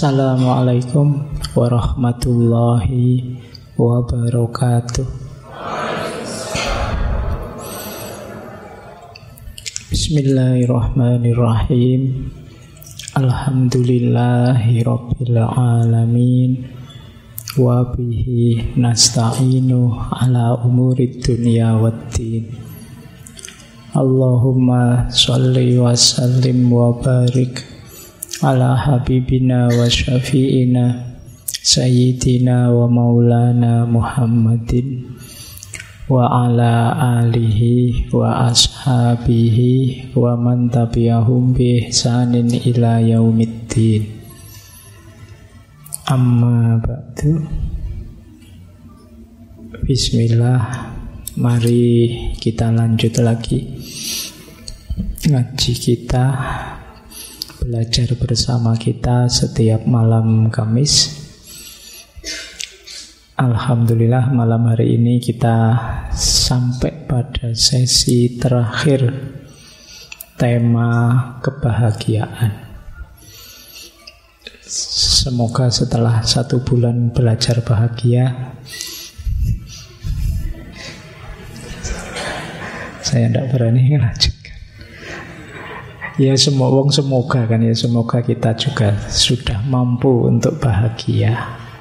Assalamualaikum warahmatullahi wabarakatuh. Bismillahirrahmanirrahim. Alhamdulillahi rabbil alamin. Wa bihi nasta'inu ala umurid dunya waddin. Allahumma sholli wa sallim wa barik ala habibina wa syafi'ina sayyidina wa maulana Muhammadin wa ala alihi wa ashabihi wa man tabi'ahum bi ihsanin ila yaumiddin. Amma ba'du. Bismillah. Mari kita lanjut lagi ngaji kita, belajar bersama kita setiap malam Kamis. Alhamdulillah malam hari ini kita sampai pada sesi terakhir tema kebahagiaan. Semoga setelah 1 bulan belajar bahagia, saya tidak berani melanjutkan. Ya semoga kan ya, semoga kita juga sudah mampu untuk bahagia.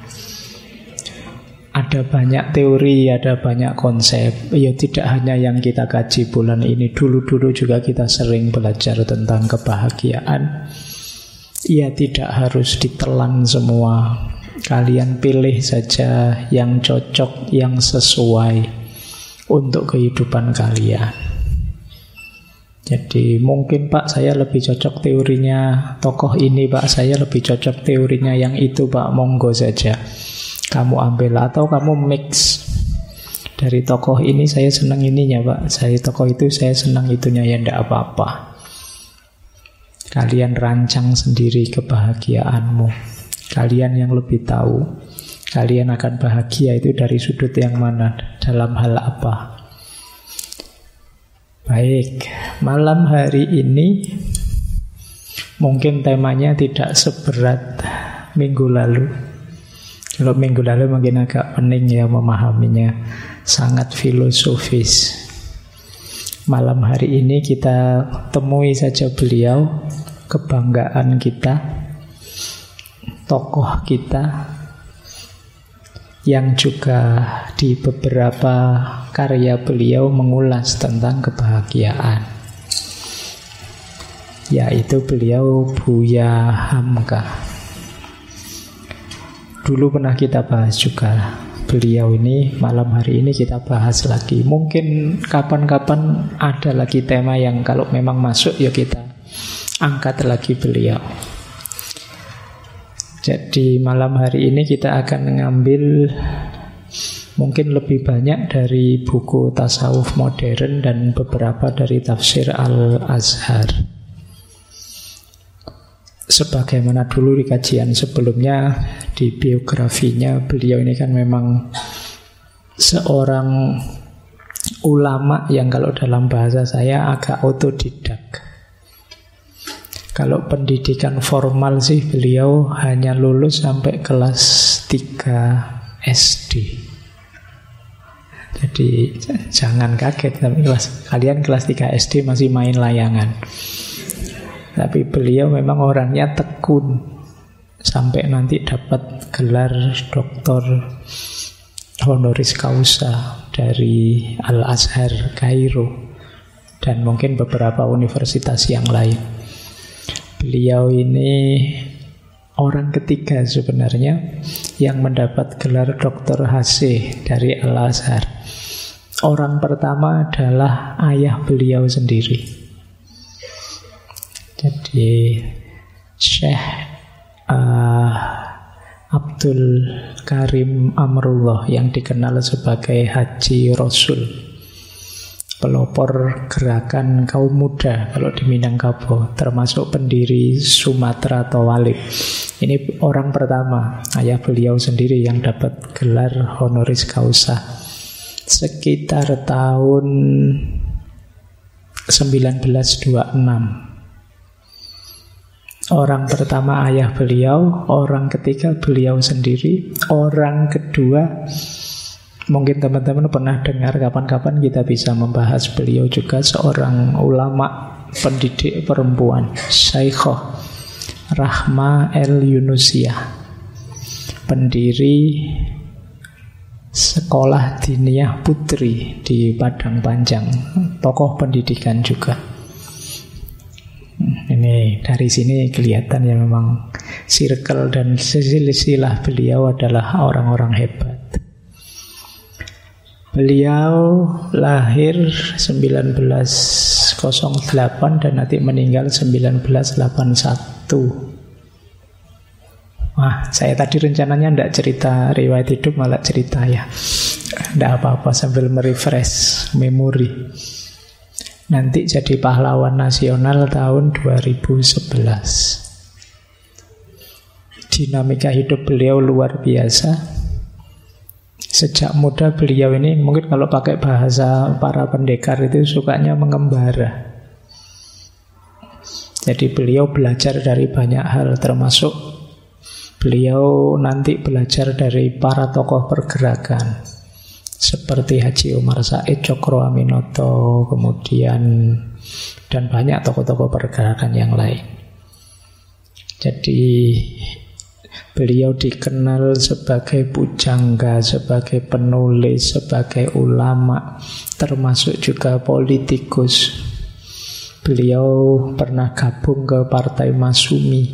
Ada banyak teori, ada banyak konsep. Ya tidak hanya yang kita kaji bulan ini, dulu-dulu juga kita sering belajar tentang kebahagiaan. Ya tidak harus ditelan semua. Kalian pilih saja yang cocok, yang sesuai untuk kehidupan kalian. Jadi mungkin Pak saya lebih cocok teorinya tokoh ini, Pak saya lebih cocok teorinya yang itu, Pak monggo saja kamu ambil, atau kamu mix dari tokoh ini saya senang ininya Pak, saya tokoh itu saya senang itunya, ya ndak apa-apa. Kalian rancang sendiri kebahagiaanmu, kalian yang lebih tahu kalian akan bahagia itu dari sudut yang mana, dalam hal apa. Baik, malam hari ini mungkin temanya tidak seberat minggu lalu. Kalau minggu lalu mungkin agak pening ya memahaminya, sangat filosofis. Malam hari ini kita temui saja beliau, kebanggaan kita, tokoh kita, yang juga di beberapa karya beliau mengulas tentang kebahagiaan, yaitu beliau Buya Hamka. Dulu pernah kita bahas juga beliau ini, malam hari ini kita bahas lagi. Mungkin kapan-kapan ada lagi tema yang kalau memang masuk ya kita angkat lagi beliau. Jadi malam hari ini kita akan mengambil mungkin lebih banyak dari buku tasawuf modern dan beberapa dari tafsir Al-Azhar. Sebagaimana dulu di kajian sebelumnya, di biografinya beliau ini kan memang seorang ulama yang kalau dalam bahasa saya agak otodidak. Kalau pendidikan formal sih beliau hanya lulus sampai kelas 3 SD. Jadi jangan kaget, tapi kalian kelas 3 SD masih main layangan. Tapi beliau memang orangnya tekun sampai nanti dapat gelar doktor honoris causa dari Al-Azhar Kairo dan mungkin beberapa universitas yang lain. Beliau ini orang ketiga sebenarnya yang mendapat gelar Dr. Hasih dari Al-Azhar. Orang pertama adalah ayah beliau sendiri. Jadi Syekh Abdul Karim Amrullah yang dikenal sebagai Haji Rasul, pelopor gerakan kaum muda kalau di Minangkabau, termasuk pendiri Sumatera Tawalib. Ini orang pertama, ayah beliau sendiri yang dapat gelar honoris causa sekitar tahun 1926. Orang pertama ayah beliau, orang ketiga beliau sendiri, orang kedua mungkin teman-teman pernah dengar, kapan-kapan kita bisa membahas beliau juga, seorang ulama pendidik perempuan, Syaikhoh Rahma El-Yunusiyah, pendiri Sekolah Diniyah Putri di Padang Panjang, tokoh pendidikan juga. Ini dari sini kelihatan ya, memang circle dan silsilah beliau adalah orang-orang hebat. Beliau lahir 1908 dan nanti meninggal 1981. Wah, saya tadi rencananya tidak cerita riwayat hidup, malah cerita ya. Tidak apa-apa, sambil merefresh memori. Nanti jadi pahlawan nasional tahun 2011. Dinamika hidup beliau luar biasa. Sejak muda beliau ini, mungkin kalau pakai bahasa para pendekar itu sukanya mengembara. Jadi beliau belajar dari banyak hal, termasuk beliau nanti belajar dari para tokoh pergerakan seperti Haji Umar Said, Cokro Aminoto, kemudian dan banyak tokoh-tokoh pergerakan yang lain. Jadi beliau dikenal sebagai pujangga, sebagai penulis, sebagai ulama, termasuk juga politikus. Beliau pernah gabung ke Partai Masyumi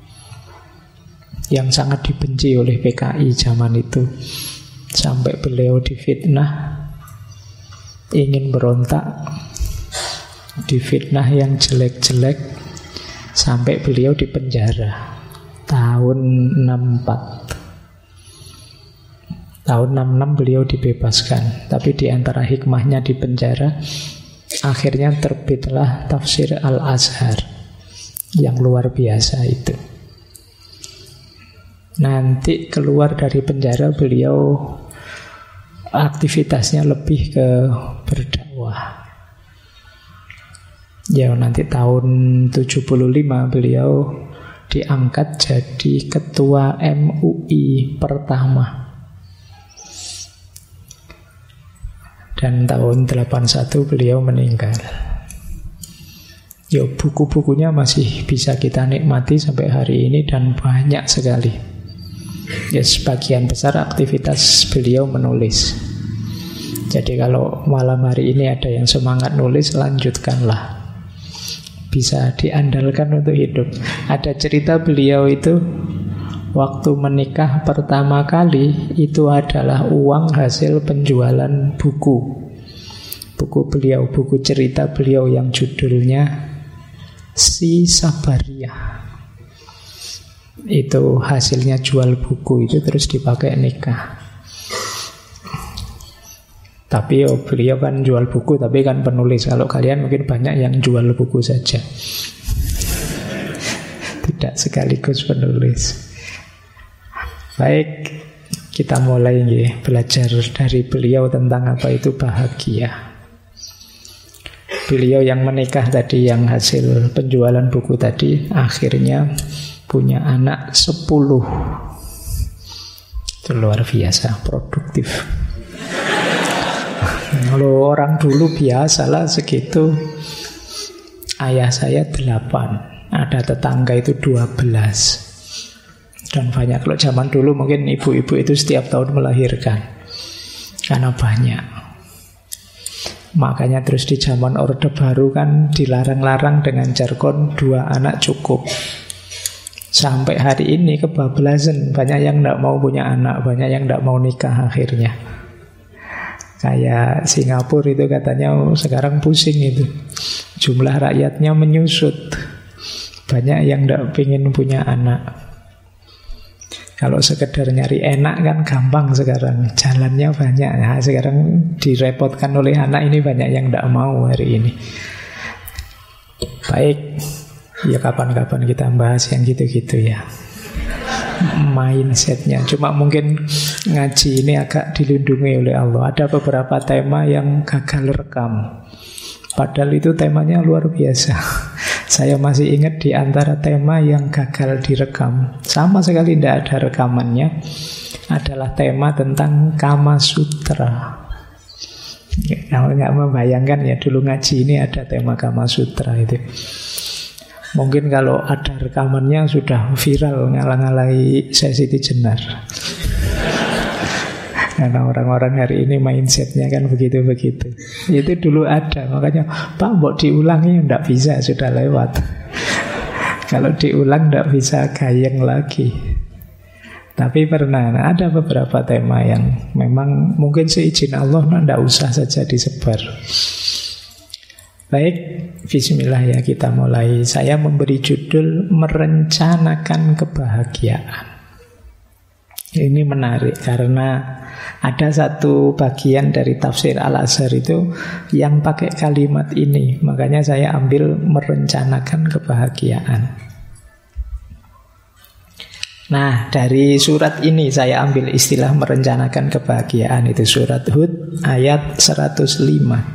yang sangat dibenci oleh PKI zaman itu. Sampai beliau difitnah, ingin berontak, difitnah yang jelek-jelek, sampai beliau dipenjara tahun 64. Tahun 66 beliau dibebaskan, tapi di antara hikmahnya di penjara, akhirnya terbitlah Tafsir Al-Azhar yang luar biasa itu. Nanti keluar dari penjara beliau aktivitasnya lebih ke berdakwah. Ya, nanti tahun 75 beliau diangkat jadi ketua MUI pertama. Dan tahun 81 beliau meninggal. Ya, buku-bukunya masih bisa kita nikmati sampai hari ini dan banyak sekali. Ya, sebagian besar aktivitas beliau menulis. Jadi kalau malam hari ini ada yang semangat nulis, lanjutkanlah. Bisa diandalkan untuk hidup. Ada cerita beliau itu waktu menikah pertama kali, itu adalah uang hasil penjualan buku. Buku beliau, buku cerita beliau yang judulnya Si Sabariyah. Itu hasilnya jual buku itu terus dipakai nikah. Tapi beliau kan jual buku, tapi kan penulis. Kalau kalian mungkin banyak yang jual buku saja, tidak sekaligus penulis. Baik, kita mulai belajar dari beliau tentang apa itu bahagia. Beliau yang menikah tadi, yang hasil penjualan buku tadi, akhirnya punya anak 10. Itu luar biasa, produktif. Kalau orang dulu biasalah segitu. Ayah saya 8, ada tetangga itu 12. Dan banyak, kalau zaman dulu mungkin ibu-ibu itu setiap tahun melahirkan karena banyak. Makanya terus di zaman Orde Baru kan dilarang-larang dengan jargon 2 anak cukup. Sampai hari ini kebablasan, banyak yang tidak mau punya anak, banyak yang tidak mau nikah akhirnya. Kayak Singapura itu katanya sekarang pusing itu, jumlah rakyatnya menyusut, banyak yang tidak ingin punya anak. Kalau sekedar nyari enak kan gampang sekarang, jalannya banyak. Nah, sekarang direpotkan oleh anak ini, banyak yang tidak mau hari ini. Baik, ya kapan-kapan kita bahas yang gitu-gitu ya, mindsetnya. Cuma mungkin ngaji ini agak dilindungi oleh Allah. Ada beberapa tema yang gagal rekam, padahal itu temanya luar biasa. Saya masih ingat di antara tema yang gagal direkam, sama sekali tidak ada rekamannya, adalah tema tentang Kama Sutra. Kalau nggak membayangkan ya, dulu ngaji ini ada tema Kama Sutra itu. Mungkin kalau ada rekamannya sudah viral, ngalang-alai Siti Jenar. Karena orang-orang hari ini mindsetnya kan begitu-begitu. Itu dulu ada, makanya Pak mau diulangi, tidak bisa, sudah lewat. Kalau diulang tidak bisa gayeng lagi. Tapi pernah, ada beberapa tema yang memang mungkin seizin Allah tidak usah saja disebar. Baik, bismillah ya, kita mulai. Saya memberi judul Merencanakan Kebahagiaan. Ini menarik karena ada satu bagian dari tafsir Al-Azhar itu yang pakai kalimat ini. Makanya saya ambil merencanakan kebahagiaan. Nah, dari surat ini saya ambil istilah merencanakan kebahagiaan. Itu surat Hud ayat 105.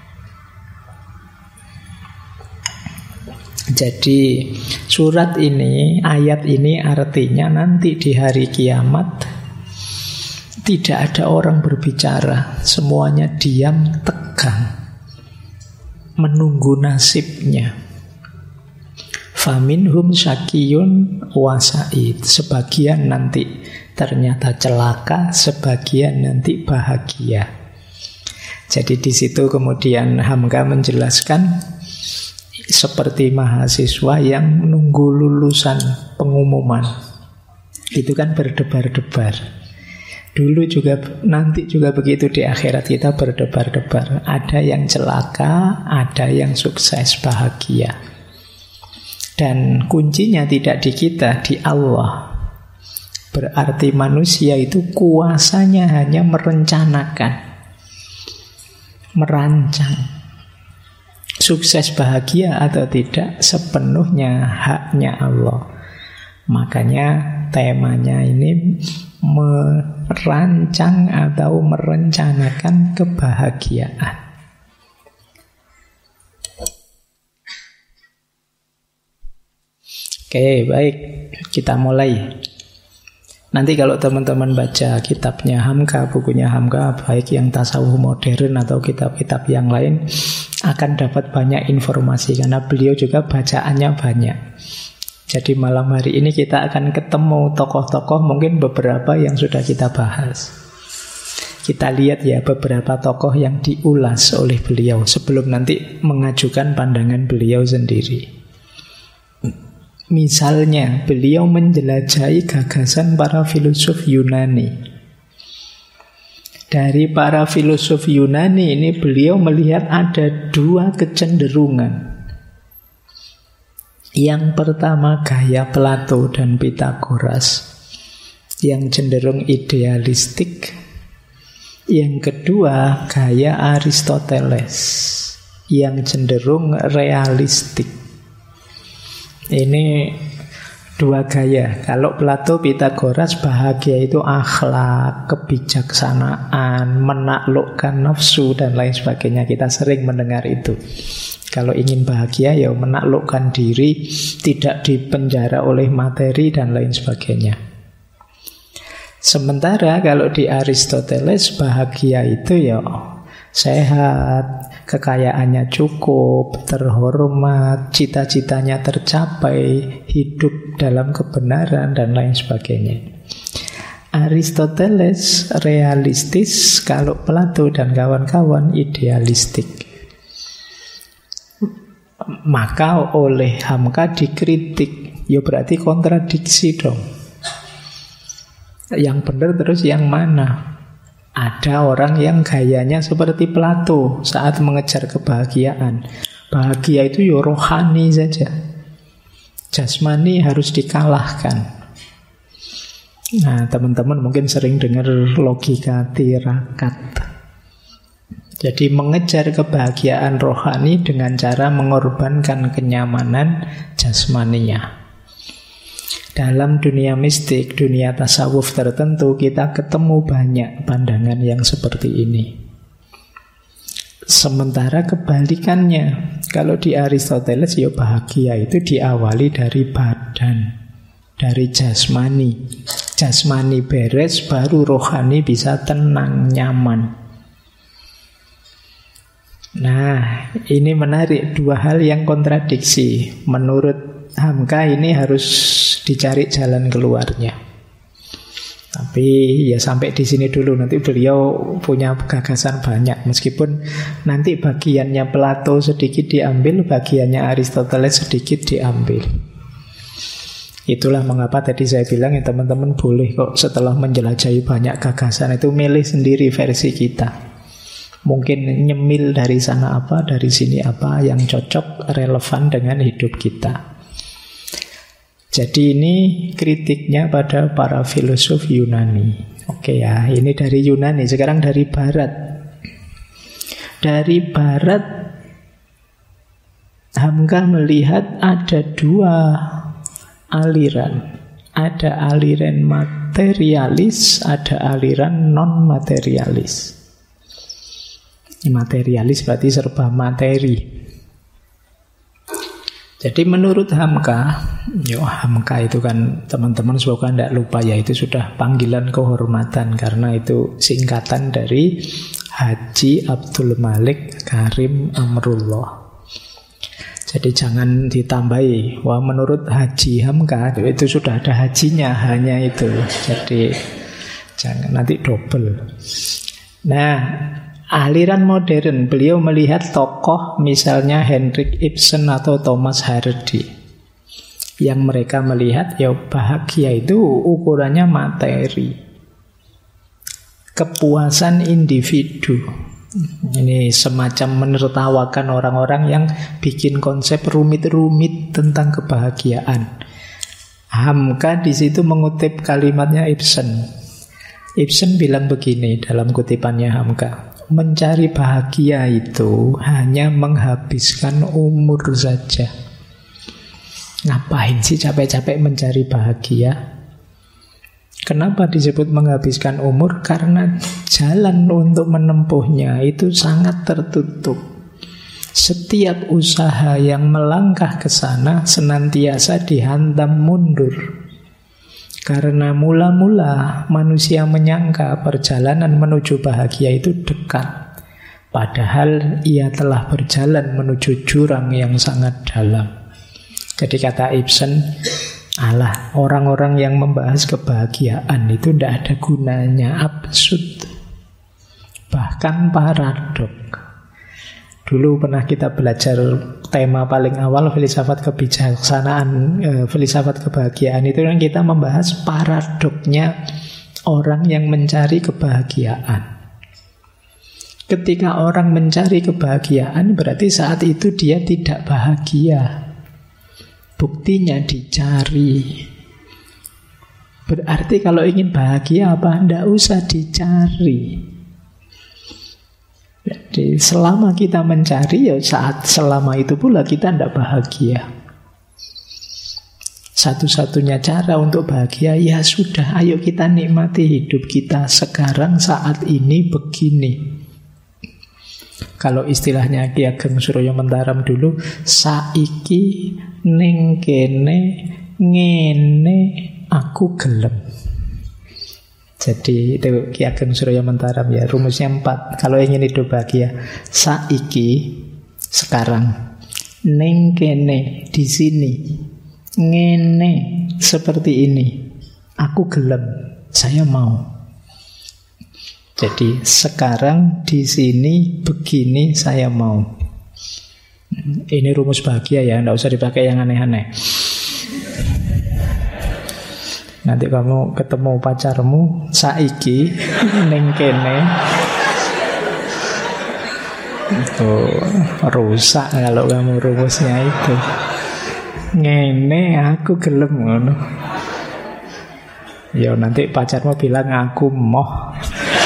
Jadi surat ini, ayat ini artinya nanti di hari kiamat tidak ada orang berbicara, semuanya diam tegang, menunggu nasibnya. Faminhum syakiyun wa sa'id. Sebagian nanti ternyata celaka, sebagian nanti bahagia. Jadi di situ kemudian Hamka menjelaskan seperti mahasiswa yang menunggu lulusan pengumuman. Itu kan berdebar-debar. Dulu juga, nanti juga begitu di akhirat kita berdebar-debar. Ada yang celaka, ada yang sukses, bahagia. Dan kuncinya tidak di kita, di Allah. Berarti manusia itu kuasanya hanya merencanakan, merancang. Sukses bahagia atau tidak sepenuhnya haknya Allah. Makanya temanya ini merancang atau merencanakan kebahagiaan. Oke, baik, kita mulai. Nanti kalau teman-teman baca kitabnya Hamka, bukunya Hamka, baik yang tasawuf modern atau kitab-kitab yang lain, akan dapat banyak informasi karena beliau juga bacaannya banyak. Jadi malam hari ini kita akan ketemu tokoh-tokoh, mungkin beberapa yang sudah kita bahas. Kita lihat ya beberapa tokoh yang diulas oleh beliau sebelum nanti mengajukan pandangan beliau sendiri. Misalnya, beliau menjelajahi gagasan para filosof Yunani. Dari para filosof Yunani ini beliau melihat ada dua kecenderungan. Yang pertama gaya Plato dan Pythagoras yang cenderung idealistik. Yang kedua gaya Aristoteles yang cenderung realistik. Ini dua gaya. Kalau Plato, Pythagoras, bahagia itu akhlak, kebijaksanaan, menaklukkan nafsu dan lain sebagainya. Kita sering mendengar itu. Kalau ingin bahagia ya menaklukkan diri, tidak dipenjara oleh materi dan lain sebagainya. Sementara kalau di Aristoteles bahagia itu ya sehat, kekayaannya cukup, terhormat, cita-citanya tercapai, hidup dalam kebenaran dan lain sebagainya. Aristoteles realistis, kalau Plato dan kawan-kawan idealistik. Maka oleh Hamka dikritik, ya berarti kontradiksi dong. Yang benar terus yang mana? Ada orang yang gayanya seperti Plato saat mengejar kebahagiaan. Bahagia itu ya rohani saja. Jasmani harus dikalahkan. Nah, teman-teman mungkin sering dengar logika tirakat. Jadi mengejar kebahagiaan rohani dengan cara mengorbankan kenyamanan jasmaninya. Dalam dunia mistik, dunia tasawuf tertentu, kita ketemu banyak pandangan yang seperti ini. Sementara kebalikannya, kalau di Aristoteles ya bahagia itu diawali dari badan, dari jasmani. Jasmani beres, baru rohani bisa tenang, nyaman. Nah, ini menarik, dua hal yang kontradiksi. Menurut Hamka ini harus dicari jalan keluarnya. Tapi ya sampai di sini dulu, nanti beliau punya gagasan banyak. Meskipun nanti bagiannya Plato sedikit diambil, bagiannya Aristoteles sedikit diambil. Itulah mengapa tadi saya bilang ya teman-teman boleh kok setelah menjelajahi banyak gagasan itu milih sendiri versi kita. Mungkin nyemil dari sana apa, dari sini apa yang cocok, relevan dengan hidup kita. Jadi ini kritiknya pada para filosof Yunani. Oke ya, ini dari Yunani. Sekarang dari Barat. Dari Barat, Hamka melihat ada dua aliran. Ada aliran materialis, ada aliran non-materialis. Materialis berarti serba materi. Jadi menurut Hamka, Hamka itu kan teman-teman semoga tidak lupa ya, itu sudah panggilan kehormatan karena itu singkatan dari Haji Abdul Malik Karim Amrullah. Jadi jangan ditambahi, wah menurut Haji Hamka itu sudah ada hajinya, hanya itu. Jadi jangan nanti double. Nah, aliran modern, beliau melihat tokoh misalnya Henrik Ibsen atau Thomas Hardy, yang mereka melihat ya bahagia itu ukurannya materi, kepuasan individu. Ini semacam menertawakan orang-orang yang bikin konsep rumit-rumit tentang kebahagiaan. Hamka di situ mengutip kalimatnya Ibsen. Ibsen bilang begini dalam kutipannya Hamka, mencari bahagia itu hanya menghabiskan umur saja. Ngapain sih capek-capek mencari bahagia? Kenapa disebut menghabiskan umur? Karena jalan untuk menempuhnya itu sangat tertutup. Setiap usaha yang melangkah ke sana senantiasa dihantam mundur. Karena mula-mula manusia menyangka perjalanan menuju bahagia itu dekat. Padahal ia telah berjalan menuju jurang yang sangat dalam. Jadi kata Ibsen, alah, orang-orang yang membahas kebahagiaan itu tidak ada gunanya, absurd, bahkan paradok. Dulu pernah kita belajar tema paling awal filsafat kebijaksanaan, filsafat kebahagiaan, itu kan kita membahas paradoknya orang yang mencari kebahagiaan. Ketika orang mencari kebahagiaan berarti saat itu dia tidak bahagia. Buktinya dicari. Berarti kalau ingin bahagia apa? Tidak usah dicari. Jadi selama kita mencari ya selama itu pula kita tidak bahagia. Satu-satunya cara untuk bahagia ya sudah, ayo kita nikmati hidup kita sekarang saat ini begini. Kalau istilahnya Ki Ageng Suryo Mentaram dulu, saiki ning kene ngene aku gelem. Jadi itu Ki Ageng Suryo Mentaram ya, rumusnya 4. Kalau ingin hidup bahagia, saiki sekarang, ning kene di sini, ngene seperti ini, aku gelem, saya mau. Jadi sekarang di sini begini saya mau. Ini rumus bahagia ya, tidak usah dipakai yang aneh-aneh. Nanti kamu ketemu pacarmu saiki ning kene, itu rusak kalau kamu rumusnya itu. Ngene aku gelem ngono. Ya nanti pacarmu bilang aku moh.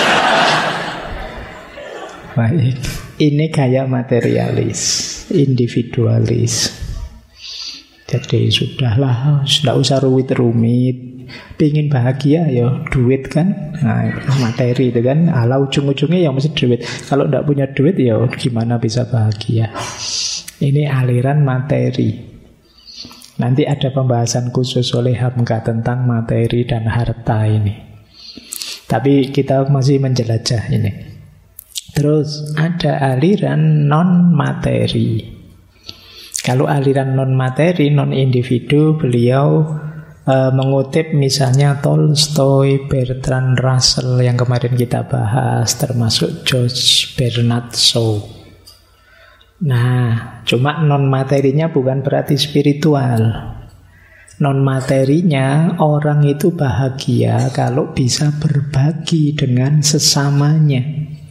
Baik, ini gaya materialis, individualis. Jadi sudahlah, tidak usah rumit-rumit. Pingin bahagia ya duit kan. Nah, materi itu kan. Ala ujung-ujungnya yang mesti duit. Kalau tidak punya duit ya gimana bisa bahagia. Ini aliran materi. Nanti ada pembahasan khusus oleh Hamka tentang materi dan harta ini. Tapi kita masih menjelajah ini. Terus ada aliran non-materi. Kalau aliran non-materi, non-individu, beliau mengutip misalnya Tolstoy, Bertrand Russell yang kemarin kita bahas, termasuk George Bernard Shaw. Nah, cuma non-materinya bukan berarti spiritual. Non-materinya, orang itu bahagia kalau bisa berbagi dengan sesamanya.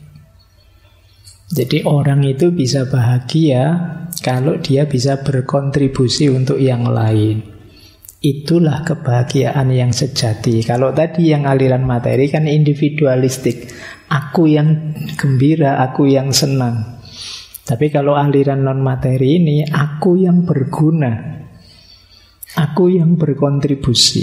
Jadi orang itu bisa bahagia kalau dia bisa berkontribusi untuk yang lain. Itulah kebahagiaan yang sejati. Kalau tadi yang aliran materi kan individualistik. Aku yang gembira, aku yang senang. Tapi kalau aliran non-materi ini, aku yang berguna, aku yang berkontribusi.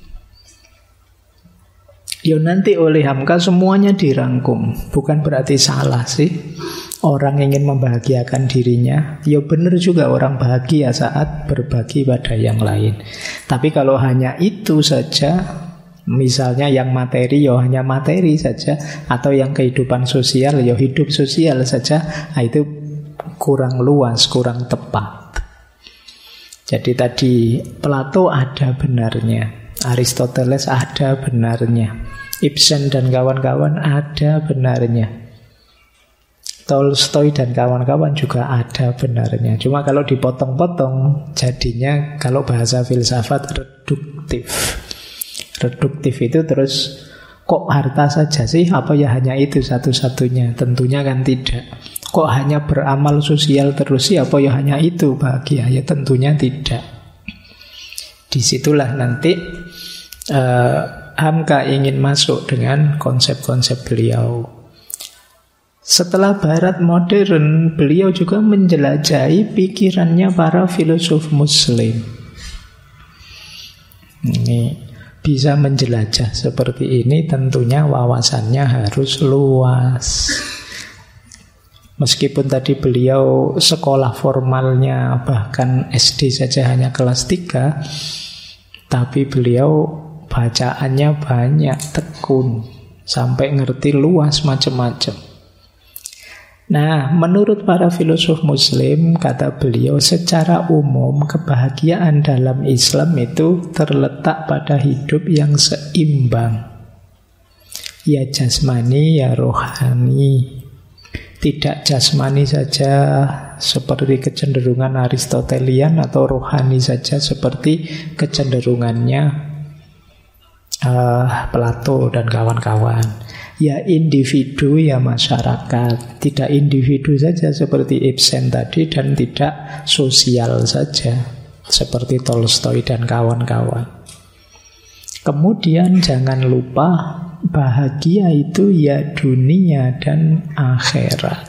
Ya nanti oleh Hamka semuanya dirangkum. Bukan berarti salah sih orang ingin membahagiakan dirinya. Ya benar juga orang bahagia saat berbagi pada yang lain. Tapi kalau hanya itu saja, misalnya yang materi ya hanya materi saja, atau yang kehidupan sosial ya hidup sosial saja, nah itu kurang luas, kurang tepat. Jadi tadi Plato ada benarnya, Aristoteles ada benarnya, Ibsen dan kawan-kawan ada benarnya, Tolstoy dan kawan-kawan juga ada benarnya. Cuma kalau dipotong-potong jadinya, kalau bahasa filsafat, reduktif. Reduktif itu terus, kok harta saja sih? Apa ya hanya itu satu-satunya? Tentunya kan tidak. Kok hanya beramal sosial terus sih? Apa ya hanya itu bahagia? Ya tentunya tidak. Disitulah nanti Hamka ingin masuk dengan konsep-konsep beliau. Setelah Barat modern, beliau juga menjelajahi pikirannya para filosof Muslim. Ini bisa menjelajah seperti ini, tentunya wawasannya harus luas. Meskipun tadi beliau sekolah formalnya bahkan SD saja hanya kelas 3, tapi beliau bacaannya banyak, tekun, sampai ngerti luas macam-macam. Nah, menurut para filosof Muslim, kata beliau, secara umum kebahagiaan dalam Islam itu terletak pada hidup yang seimbang. Ya jasmani, ya rohani. Tidak jasmani saja seperti kecenderungan Aristotelian, atau rohani saja seperti kecenderungannya Plato dan kawan-kawan. Ya individu, ya masyarakat. Tidak individu saja seperti Ibsen tadi, dan tidak sosial saja seperti Tolstoy dan kawan-kawan. Kemudian jangan lupa, bahagia itu ya dunia dan akhirat.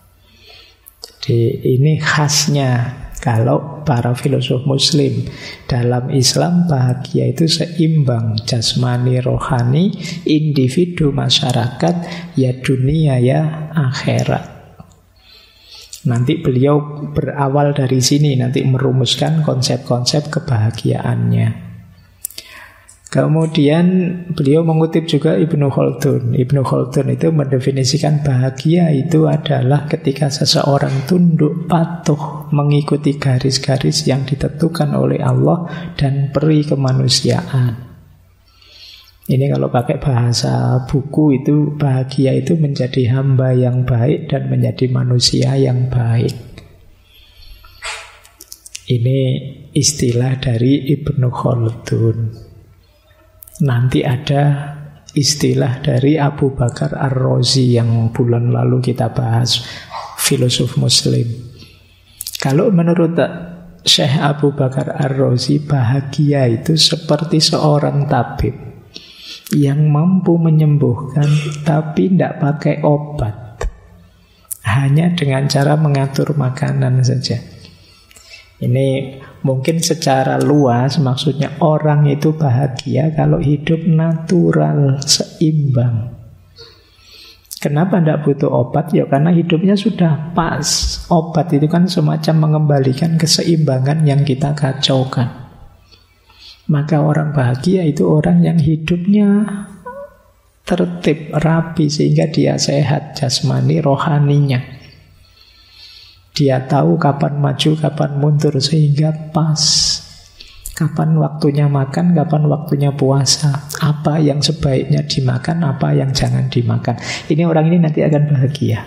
Jadi ini khasnya kalau para filosof Muslim. Dalam Islam bahagia itu seimbang, jasmani, rohani, individu, masyarakat, ya dunia, ya akhirat. Nanti beliau berawal dari sini, nanti merumuskan konsep-konsep kebahagiaannya. Kemudian beliau mengutip juga Ibnu Khaldun. Ibnu Khaldun itu mendefinisikan bahagia itu adalah ketika seseorang tunduk patuh mengikuti garis-garis yang ditentukan oleh Allah dan peri kemanusiaan. Ini kalau pakai bahasa buku itu, bahagia itu menjadi hamba yang baik dan menjadi manusia yang baik. Ini istilah dari Ibnu Khaldun. Nanti ada istilah dari Abu Bakar Ar-Razi yang bulan lalu kita bahas, filosof Muslim. Kalau menurut Syekh Abu Bakar Ar-Razi, bahagia itu seperti seorang tabib yang mampu menyembuhkan tapi tidak pakai obat, hanya dengan cara mengatur makanan saja. Ini mungkin secara luas maksudnya orang itu bahagia kalau hidup natural, seimbang. Kenapa tidak butuh obat? Ya karena hidupnya sudah pas. Obat itu kan semacam mengembalikan keseimbangan yang kita kacaukan. Maka orang bahagia itu orang yang hidupnya tertib, rapi, sehingga dia sehat jasmani, rohaninya. Dia tahu kapan maju, kapan mundur, sehingga pas. Kapan waktunya makan, kapan waktunya puasa. Apa yang sebaiknya dimakan, apa yang jangan dimakan. Ini orang ini nanti akan bahagia.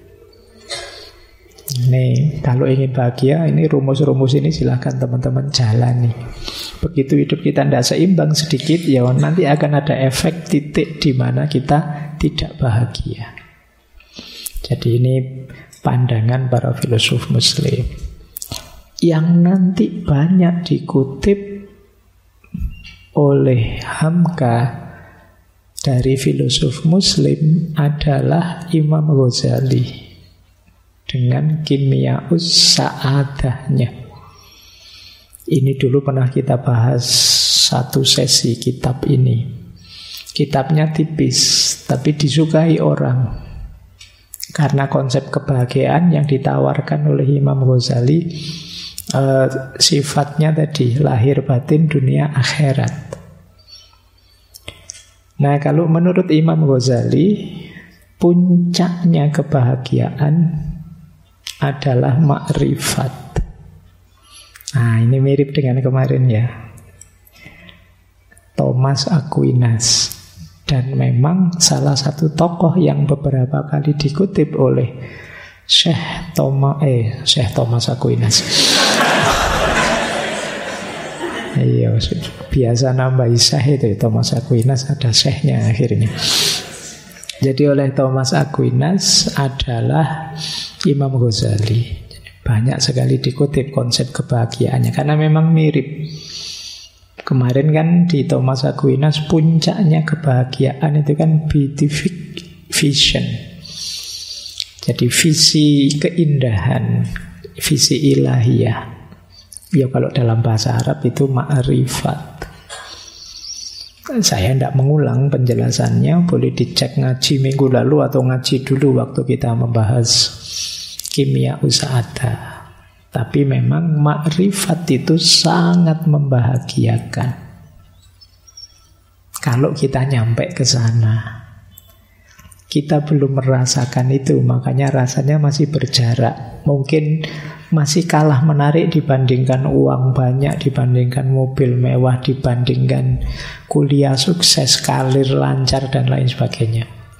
Nih, kalau ingin bahagia, ini rumus-rumus ini silahkan teman-teman jalani. Begitu hidup kita tidak seimbang sedikit, ya nanti akan ada efek titik di mana kita tidak bahagia. Jadi ini pandangan para filosof Muslim yang nanti banyak dikutip oleh Hamka dari filosof Muslim adalah Imam Ghazali dengan Kimyaus Sa'adahnya. Ini dulu pernah kita bahas satu sesi kitab ini. Kitabnya tipis, tapi disukai orang. Karena konsep kebahagiaan yang ditawarkan oleh Imam Ghazali sifatnya tadi lahir batin dunia akhirat. Nah, kalau menurut Imam Ghazali, puncaknya kebahagiaan adalah makrifat. Nah, ini mirip dengan kemarin ya, Thomas Aquinas. Dan memang salah satu tokoh yang beberapa kali dikutip oleh Syekh Thomas Aquinas. Iya, biasa nambah Syekh itu Thomas Aquinas, ada Syekhnya akhirnya. Jadi oleh Thomas Aquinas adalah Imam Ghazali. Banyak sekali dikutip konsep kebahagiaannya karena memang mirip. Kemarin kan di Thomas Aquinas puncaknya kebahagiaan itu kan beatific vision. Jadi visi keindahan, visi ilahiyah. Ya kalau dalam bahasa Arab itu ma'rifat. Saya tidak mengulang penjelasannya, boleh dicek ngaji minggu lalu atau ngaji dulu waktu kita membahas kimia usa'adah. Tapi memang makrifat itu sangat membahagiakan. Kalau kita nyampe ke sana, kita belum merasakan itu, makanya rasanya masih berjarak. Mungkin masih kalah menarik dibandingkan uang banyak, dibandingkan mobil mewah, dibandingkan kuliah sukses, karir lancar, dan lain sebagainya.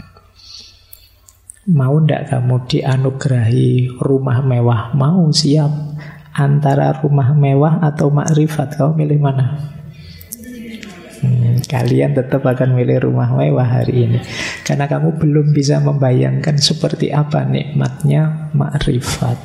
Mau ndak kamu dianugerahi rumah mewah? Mau, siap. Antara rumah mewah atau makrifat, kau milih mana? Kalian tetap akan milih rumah mewah hari ini, karena kamu belum bisa membayangkan seperti apa nikmatnya makrifat.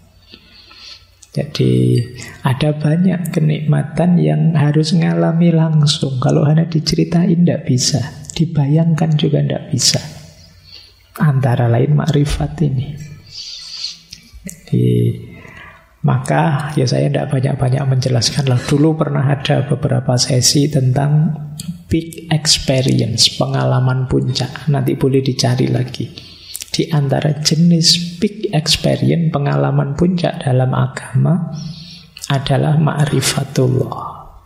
Jadi ada banyak kenikmatan yang harus ngalami langsung. Kalau hanya diceritain tidak bisa, dibayangkan juga tidak bisa. Antara lain makrifat ini. Jadi maka ya saya tidak banyak-banyak menjelaskan lah. Dulu pernah ada beberapa sesi tentang peak experience, pengalaman puncak. Nanti boleh dicari lagi. Di antara jenis peak experience, pengalaman puncak dalam agama adalah ma'rifatullah.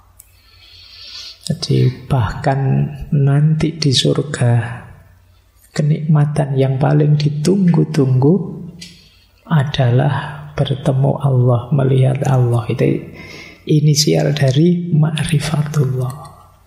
Jadi bahkan nanti di surga, kenikmatan yang paling ditunggu-tunggu adalah bertemu Allah, melihat Allah. Itu inisial dari ma'rifatullah.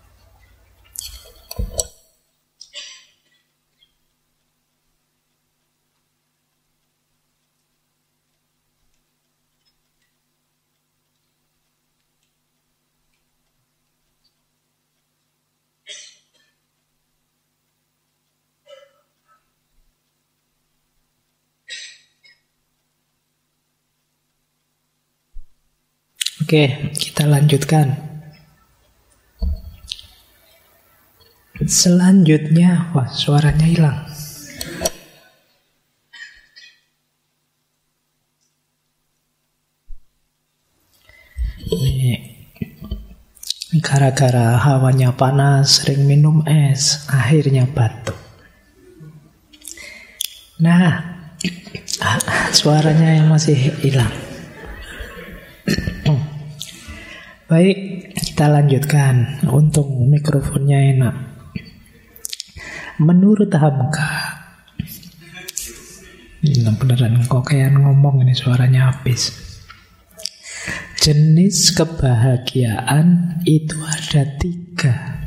Oke, kita lanjutkan. Selanjutnya, wah suaranya hilang. Gara-gara hawanya panas, sering minum es, akhirnya batuk. Nah, suaranya yang masih hilang. Baik, kita lanjutkan. Untung mikrofonnya enak. Menurut Hamka, beneran kok kayak ngomong ini suaranya habis. Jenis kebahagiaan itu ada 3.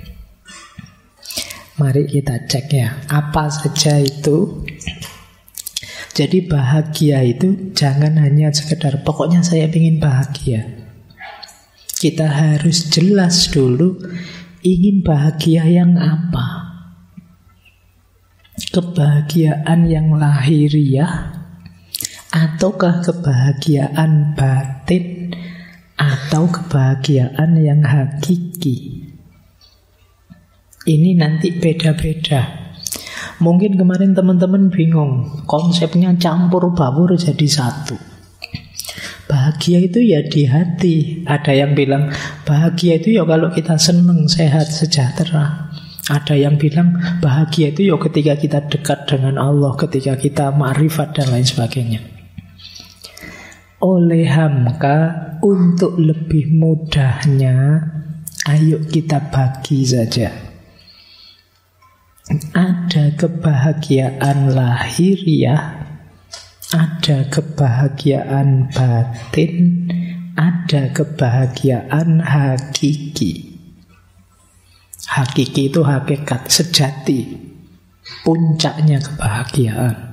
Mari kita cek ya, apa saja itu. Jadi bahagia itu jangan hanya sekedar pokoknya saya ingin bahagia. Kita harus jelas dulu ingin bahagia yang apa. Kebahagiaan yang lahiriah ataukah kebahagiaan batin atau kebahagiaan yang hakiki. Ini nanti beda-beda. Mungkin kemarin teman-teman bingung, konsepnya campur baur jadi satu. Bahagia itu ya di hati. Ada yang bilang bahagia itu ya kalau kita senang, sehat, sejahtera. Ada yang bilang bahagia itu ya ketika kita dekat dengan Allah, ketika kita ma'rifat dan lain sebagainya. Oleh Hamka, untuk lebih mudahnya, ayo kita bagi saja. Ada kebahagiaan lahiriah, ada kebahagiaan batin, ada kebahagiaan hakiki. Hakiki itu hakikat, sejati, puncaknya kebahagiaan.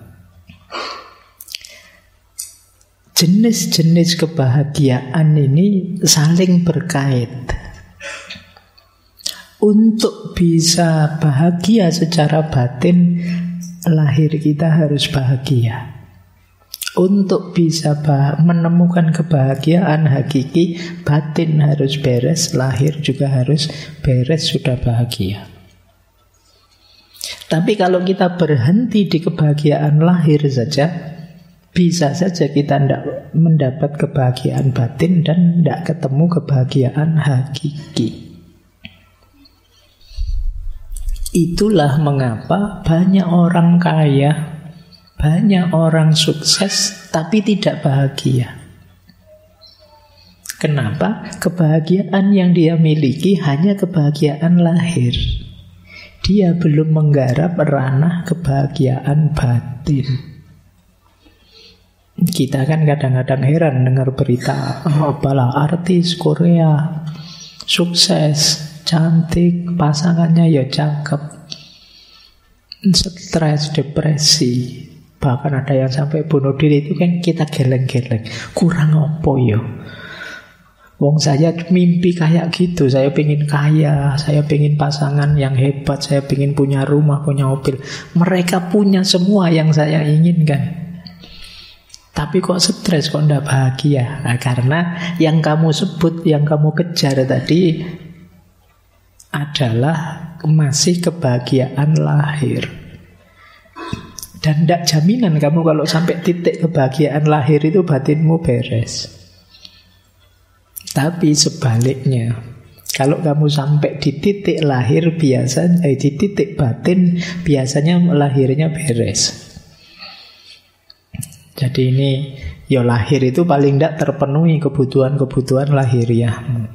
Jenis-jenis kebahagiaan ini saling berkait. Untuk bisa bahagia secara batin, lahir kita harus bahagia. Untuk bisa menemukan kebahagiaan hakiki, batin harus beres, lahir juga harus beres, sudah bahagia. Tapi kalau kita berhenti di kebahagiaan lahir saja, bisa saja kita tidak mendapat kebahagiaan batin dan tidak ketemu kebahagiaan hakiki. Itulah mengapa banyak orang kaya, banyak orang sukses, tapi tidak bahagia. Kenapa? Kebahagiaan yang dia miliki hanya kebahagiaan lahir. Dia belum menggarap ranah kebahagiaan batin. Kita kan kadang-kadang heran dengar berita, apalah artis Korea sukses, cantik, pasangannya ya cakep, stres, depresi, bahkan ada yang sampai bunuh diri. Itu kan kita geleng-geleng, kurang apa ya? Wong saya mimpi kayak gitu, saya pengen kaya, saya pengen pasangan yang hebat, saya pengen punya rumah, punya mobil. Mereka punya semua yang saya inginkan. Tapi kok stres, kok tidak bahagia? Nah, karena yang kamu sebut, yang kamu kejar tadi adalah masih kebahagiaan lahir. Dan tidak jaminan kamu kalau sampai titik kebahagiaan lahir itu batinmu beres. Tapi sebaliknya, kalau kamu sampai di titik lahir di titik batin, biasanya lahirnya beres. Jadi ini, ya lahir itu paling tidak terpenuhi kebutuhan-kebutuhan lahiriahmu.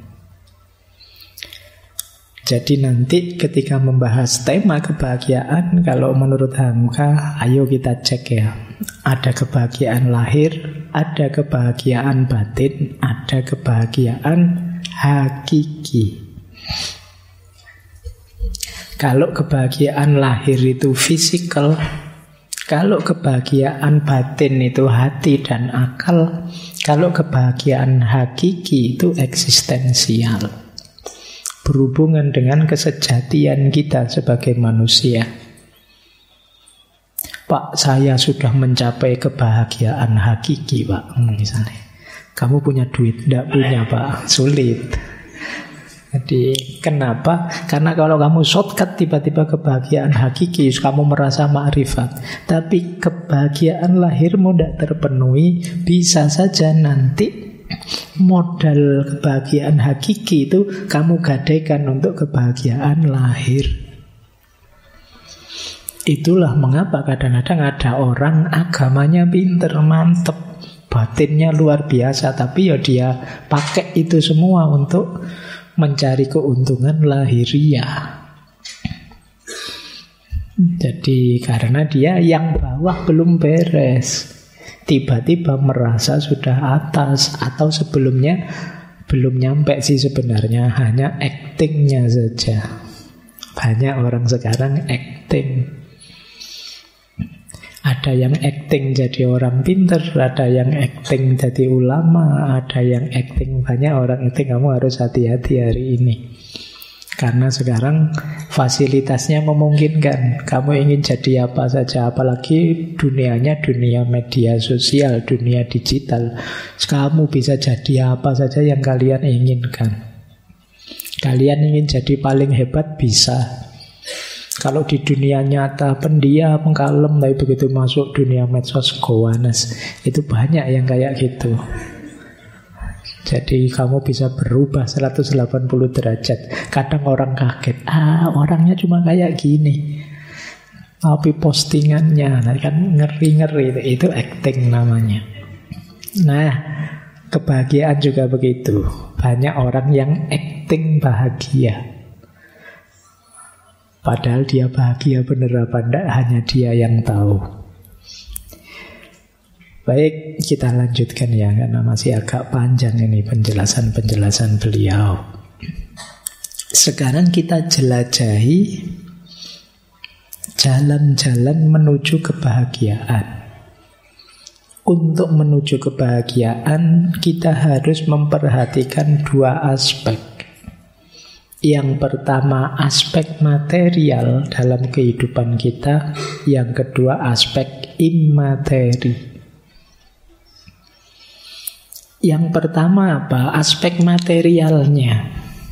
Jadi nanti ketika membahas tema kebahagiaan, kalau menurut Hamka, ayo kita cek ya. Ada kebahagiaan lahir, ada kebahagiaan batin, ada kebahagiaan hakiki. Kalau kebahagiaan lahir itu fisikal, kalau kebahagiaan batin itu hati dan akal, kalau kebahagiaan hakiki itu eksistensial, berhubungan dengan kesejatian kita sebagai manusia. Pak, saya sudah mencapai kebahagiaan hakiki, Pak. Misalnya, kamu punya duit, tidak punya, Pak. Sulit. Jadi, kenapa? Karena kalau kamu shortcut tiba-tiba kebahagiaan hakiki, kamu merasa ma'rifat. Tapi kebahagiaan lahirmu tidak terpenuhi, bisa saja nanti Modal kebahagiaan hakiki itu kamu gadaikan untuk kebahagiaan lahir. Itulah mengapa kadang-kadang ada orang agamanya pinter, mantep, batinnya luar biasa, tapi ya dia pakai itu semua untuk mencari keuntungan lahiriah. Jadi karena dia yang bawah belum beres, tiba-tiba merasa sudah atas, atau sebelumnya belum nyampe sih sebenarnya, hanya actingnya saja. Banyak orang sekarang acting. Ada yang acting jadi orang pinter, ada yang acting jadi ulama, ada yang acting, banyak orang acting. Kamu harus hati-hati hari ini, karena sekarang fasilitasnya memungkinkan. Kamu ingin jadi apa saja, apalagi dunianya dunia media sosial, dunia digital. Kamu bisa jadi apa saja yang kalian inginkan. Kalian ingin jadi paling hebat, bisa. Kalau di dunia nyata pendiam, kalem, tapi begitu masuk dunia medsos gowanes, itu banyak yang kayak gitu. Jadi kamu bisa berubah 180 derajat. Kadang orang kaget, orangnya cuma kayak gini, tapi postingannya kan ngeri-ngeri. Itu acting namanya. Nah, kebahagiaan juga begitu. Banyak orang yang acting bahagia, padahal dia bahagia bener apa enggak, hanya dia yang tahu. Baik, kita lanjutkan ya, karena masih agak panjang ini penjelasan-penjelasan beliau. Sekarang kita jelajahi jalan-jalan menuju kebahagiaan. Untuk menuju kebahagiaan, kita harus memperhatikan dua aspek. Yang pertama aspek material dalam kehidupan kita, yang kedua aspek immateri. Yang pertama apa? Aspek materialnya.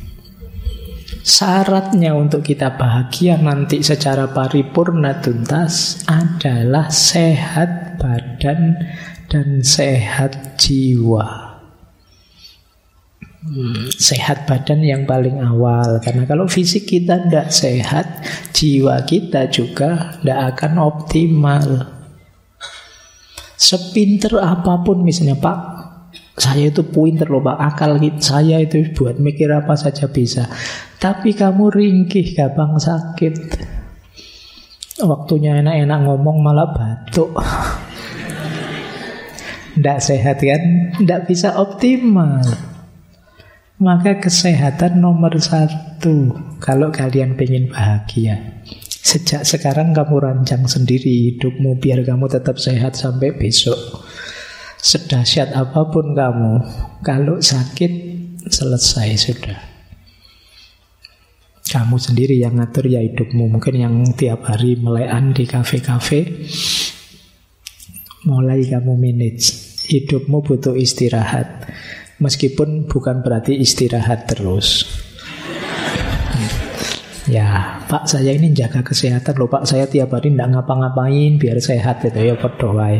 Syaratnya untuk kita bahagia nanti secara paripurna tuntas adalah sehat badan dan sehat jiwa. Sehat badan yang paling awal, karena kalau fisik kita tidak sehat, jiwa kita juga tidak akan optimal. Sepinter apapun misalnya, Pak, saya itu pinter loh Pak, akal saya itu buat mikir apa saja bisa, tapi kamu ringkih, gampang sakit, waktunya enak-enak ngomong malah batuk. Tidak sehat kan, tidak bisa optimal. Maka kesehatan nomor satu kalau kalian pengen bahagia. Sejak sekarang kamu rancang sendiri hidupmu biar kamu tetap sehat sampai besok. Sedahsyat apapun kamu, kalau sakit selesai sudah. Kamu sendiri yang ngatur ya hidupmu. Mungkin yang tiap hari melekan di kafe-kafe, mulai kamu manage. Hidupmu butuh istirahat. Meskipun bukan berarti istirahat terus. Ya, Pak, saya ini jaga kesehatan loh Pak, saya tiap hari tidak ngapa-ngapain biar sehat itu ya berdoa.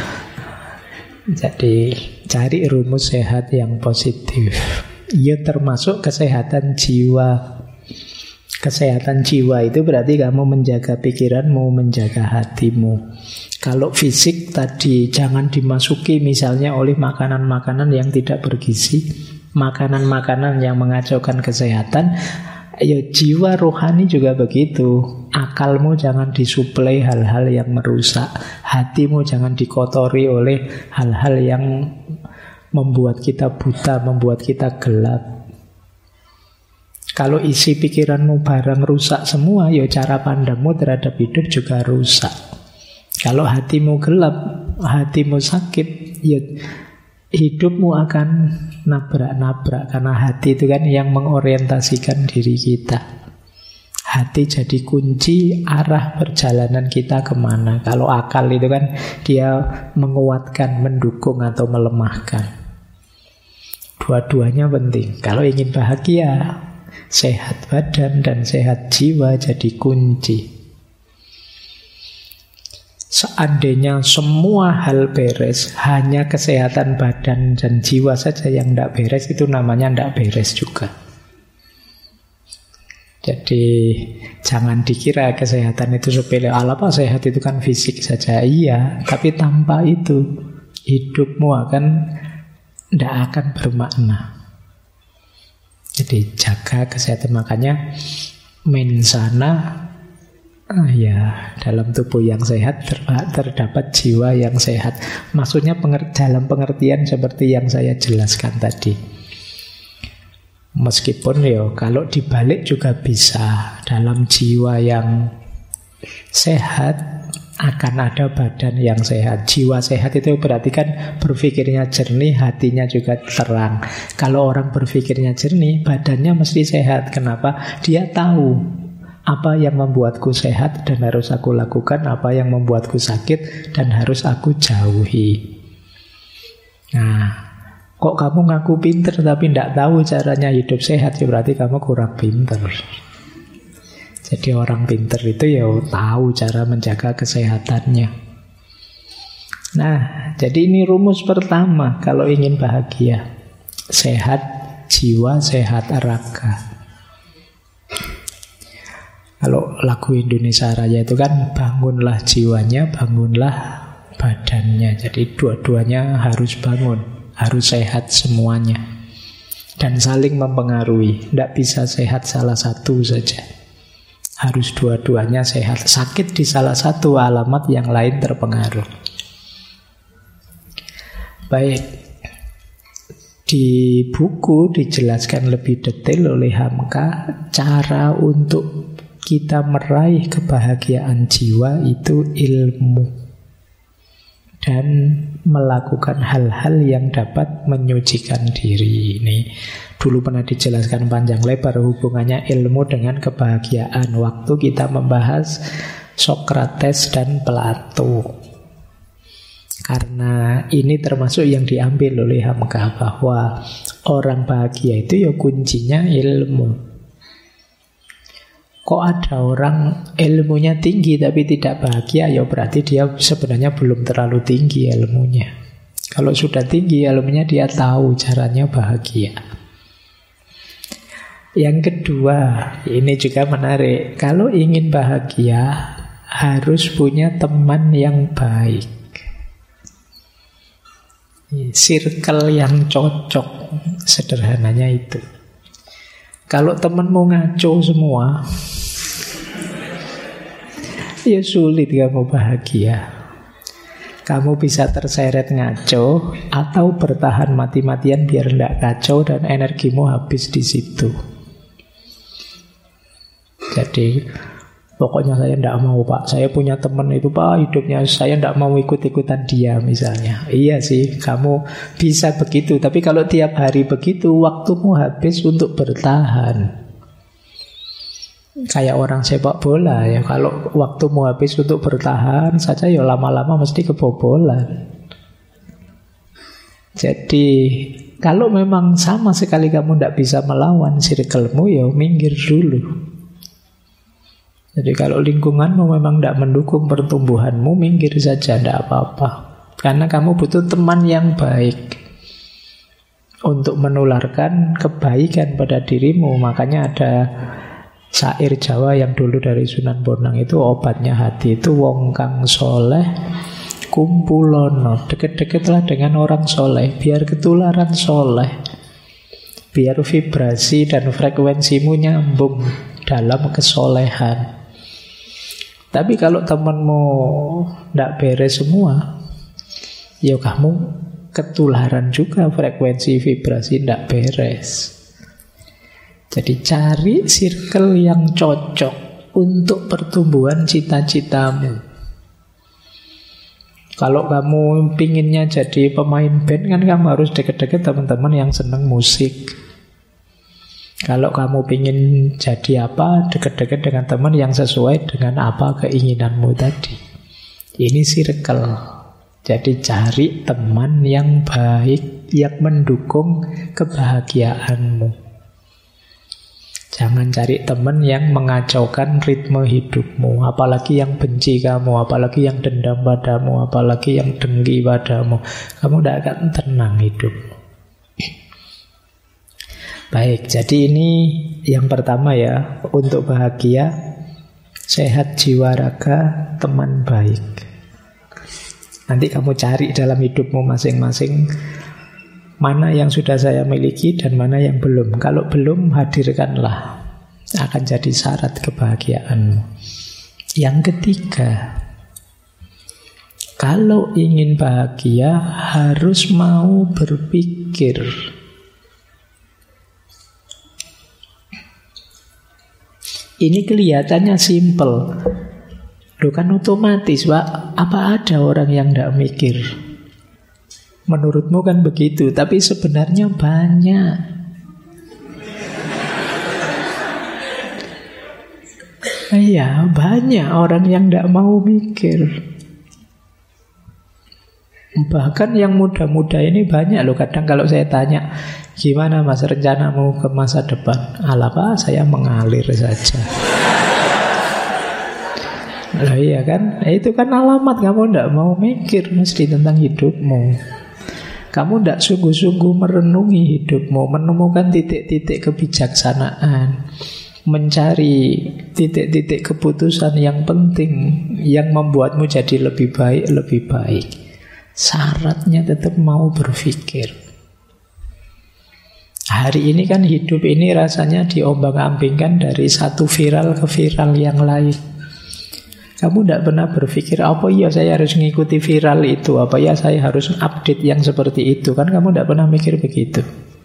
Jadi cari rumus sehat yang positif. Ya termasuk kesehatan jiwa. Kesehatan jiwa itu berarti kamu menjaga pikiranmu, menjaga hatimu. Kalau fisik tadi jangan dimasuki misalnya oleh makanan-makanan yang tidak bergizi, makanan-makanan yang mengacaukan kesehatan. Ya jiwa rohani juga begitu. Akalmu jangan disuplai hal-hal yang merusak. Hatimu jangan dikotori oleh hal-hal yang membuat kita buta, membuat kita gelap. Kalau isi pikiranmu barang rusak semua, ya cara pandangmu terhadap hidup juga rusak. Kalau hatimu gelap, hatimu sakit, ya hidupmu akan nabrak-nabrak. Karena hati itu kan yang mengorientasikan diri kita. Hati jadi kunci arah perjalanan kita kemana. Kalau akal itu kan dia menguatkan, mendukung atau melemahkan. Dua-duanya penting. Kalau ingin bahagia, sehat badan dan sehat jiwa jadi kunci. Seandainya semua hal beres, hanya kesehatan badan dan jiwa saja yang tidak beres, itu namanya tidak beres juga. Jadi jangan dikira kesehatan itu sepele. Apa sehat itu kan fisik saja. Iya, tapi tanpa itu hidupmu tidak akan bermakna. Jadi jaga kesehatan. Makanya mensana, ya, dalam tubuh yang sehat terdapat jiwa yang sehat. Maksudnya dalam pengertian seperti yang saya jelaskan tadi. Meskipun kalau dibalik juga bisa. Dalam jiwa yang sehat akan ada badan yang sehat. Jiwa sehat itu berarti kan berpikirnya jernih, hatinya juga terang. Kalau orang berpikirnya jernih, badannya mesti sehat. Kenapa? Dia tahu apa yang membuatku sehat dan harus aku lakukan, apa yang membuatku sakit dan harus aku jauhi. Nah, kok kamu ngaku pinter tapi tidak tahu caranya hidup sehat, ya berarti kamu kurang pinter. Jadi orang pinter itu tahu cara menjaga kesehatannya. Nah, jadi ini rumus pertama kalau ingin bahagia. Sehat jiwa, sehat raga. Kalau lagu Indonesia Raya itu kan bangunlah jiwanya, bangunlah badannya. Jadi dua-duanya harus bangun, harus sehat semuanya. Dan saling mempengaruhi. Tidak bisa sehat salah satu saja. Harus dua-duanya sehat. Sakit di salah satu, alamat yang lain terpengaruh. Baik. Di buku dijelaskan lebih detail oleh Hamka cara untuk kita meraih kebahagiaan jiwa itu ilmu dan melakukan hal-hal yang dapat menyucikan diri. Ini dulu pernah dijelaskan panjang lebar hubungannya ilmu dengan kebahagiaan waktu kita membahas Sokrates dan Plato. Karena ini termasuk yang diambil oleh Hamka bahwa orang bahagia itu kuncinya ilmu. Kok ada orang ilmunya tinggi tapi tidak bahagia, berarti dia sebenarnya belum terlalu tinggi ilmunya. Kalau sudah tinggi ilmunya, dia tahu caranya bahagia. Yang kedua, ini juga menarik. Kalau ingin bahagia, harus punya teman yang baik. Circle yang cocok, sederhananya itu. Kalau temanmu ngaco semua, ya sulit kamu bahagia. Kamu bisa terseret ngaco atau bertahan mati-matian biar tidak kacau dan energimu habis di situ. Jadi pokoknya saya tidak mau Pak, saya punya teman itu Pak, hidupnya saya tidak mau ikut-ikutan dia misalnya. Iya sih, kamu bisa begitu. Tapi kalau tiap hari begitu, waktumu habis untuk bertahan. Kayak orang sepak bola ya, kalau waktumu habis untuk bertahan saja lama-lama mesti kebobolan. Jadi kalau memang sama sekali kamu tidak bisa melawan circlemu, minggir dulu. Jadi kalau lingkunganmu memang tidak mendukung pertumbuhanmu, minggir saja, tidak apa-apa. Karena kamu butuh teman yang baik untuk menularkan kebaikan pada dirimu. Makanya ada syair Jawa yang dulu dari Sunan Bonang itu, obatnya hati itu wong kang soleh kumpulono. Deket-deketlah dengan orang soleh, biar ketularan soleh, biar vibrasi dan frekuensimu nyambung dalam kesolehan. Tapi kalau temanmu tidak beres semua, kamu ketularan juga, frekuensi vibrasi tidak beres. Jadi cari circle yang cocok untuk pertumbuhan cita-citamu. Kalau kamu pinginnya jadi pemain band, kan kamu harus deket-deket teman-teman yang senang musik. Kalau kamu pingin jadi apa, deket-deket dengan teman yang sesuai dengan apa keinginanmu tadi. Ini circle. Jadi cari teman yang baik, yang mendukung kebahagiaanmu. Jangan cari teman yang mengacaukan ritme hidupmu, apalagi yang benci kamu, apalagi yang dendam padamu, apalagi yang dengki padamu. Kamu tidak akan tenang hidupmu. Baik, jadi ini yang pertama ya. Untuk bahagia, sehat jiwa raga, teman baik. Nanti kamu cari dalam hidupmu masing-masing mana yang sudah saya miliki dan mana yang belum. Kalau belum, hadirkanlah. Akan jadi syarat kebahagiaanmu. Yang ketiga, kalau ingin bahagia harus mau berpikir. Ini kelihatannya simple. Loh kan otomatis, Pak. Apa ada orang yang tidak mikir? Menurutmu kan begitu, tapi sebenarnya banyak. Iya, banyak orang yang tidak mau mikir. Bahkan yang muda-muda ini banyak loh. Kadang kalau saya tanya, gimana mas rencanamu ke masa depan? Alah Pak, saya mengalir saja. Loh iya kan? Itu kan alamat kamu tidak mau mikir mesti tentang hidupmu. Kamu tidak sungguh-sungguh merenungi hidupmu, menemukan titik-titik kebijaksanaan, mencari titik-titik keputusan yang penting, yang membuatmu jadi lebih baik, lebih baik. Syaratnya tetap mau berpikir. Hari ini kan hidup ini rasanya diombang-ambingkan dari satu viral ke viral yang lain. Kamu tidak pernah berpikir, apa ya saya harus mengikuti viral itu, apa ya saya harus update yang seperti itu. Kan kamu tidak pernah mikir begitu.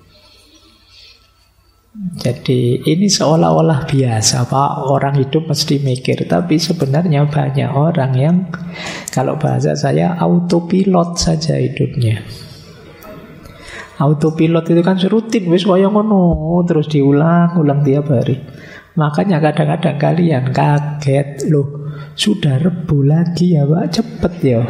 Jadi ini seolah-olah biasa, Pak, orang hidup mesti mikir. Tapi sebenarnya banyak orang yang, kalau bahasa saya, autopilot saja hidupnya. Autopilot itu kan rutin, wis kaya ngono, terus diulang-ulang tiap hari. Makanya kadang-kadang kalian kaget, loh sudah Rebu lagi ya Pak, cepet ya.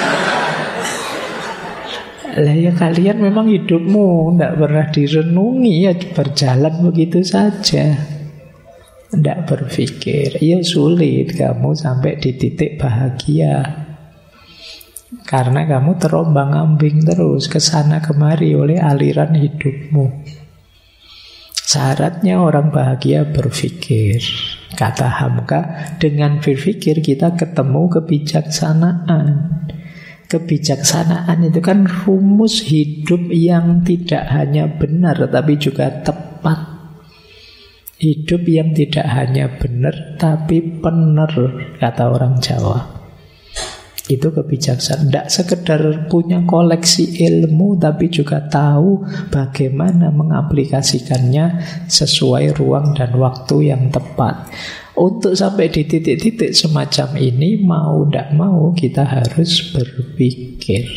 Lah ya kalian memang hidupmu tidak pernah direnungi, ya berjalan begitu saja, tidak berpikir. Ya sulit kamu sampai di titik bahagia, karena kamu terombang-ambing terus kesana kemari oleh aliran hidupmu. Syaratnya orang bahagia berpikir. Kata Hamka, dengan berpikir kita ketemu kebijaksanaan. Kebijaksanaan itu kan rumus hidup yang tidak hanya benar tapi juga tepat. Hidup yang tidak hanya benar tapi benar, kata orang Jawa. Itu kebijaksanaan. Tidak sekedar punya koleksi ilmu, tapi juga tahu bagaimana mengaplikasikannya sesuai ruang dan waktu yang tepat. Untuk sampai di titik-titik semacam ini, mau tidak mau kita harus berpikir.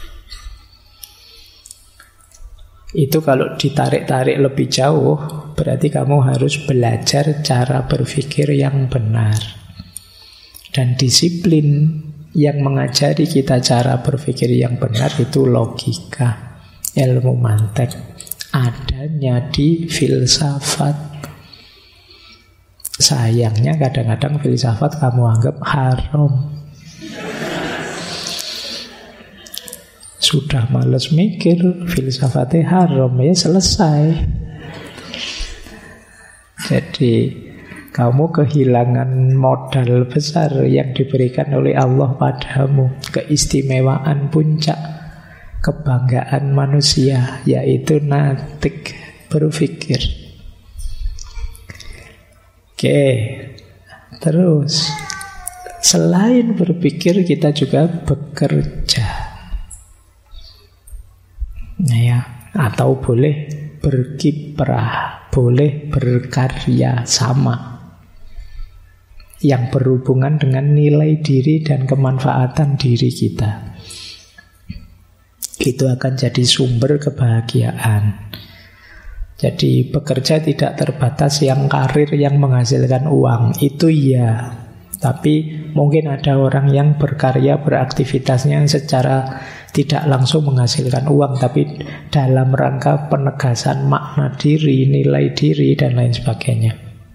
Itu kalau ditarik-tarik lebih jauh, berarti kamu harus belajar cara berpikir yang benar. Dan disiplin yang mengajari kita cara berpikir yang benar itu logika, ilmu mantek, adanya di filsafat. Sayangnya kadang-kadang filsafat kamu anggap haram. Sudah males mikir, filsafatnya haram, ya selesai. Jadi kamu kehilangan modal besar yang diberikan oleh Allah padamu. Keistimewaan puncak kebanggaan manusia, yaitu natik, berpikir. Oke, terus selain berpikir kita juga bekerja. Nah ya, atau boleh berkiprah, boleh berkarya sama, yang berhubungan dengan nilai diri dan kemanfaatan diri kita. Itu akan jadi sumber kebahagiaan. Jadi bekerja tidak terbatas yang karir yang menghasilkan uang. Itu ya, Tapi mungkin ada orang yang berkarya, beraktivitasnya secara tidak langsung menghasilkan uang, tapi dalam rangka penegasan makna diri, nilai diri, dan lain sebagainya.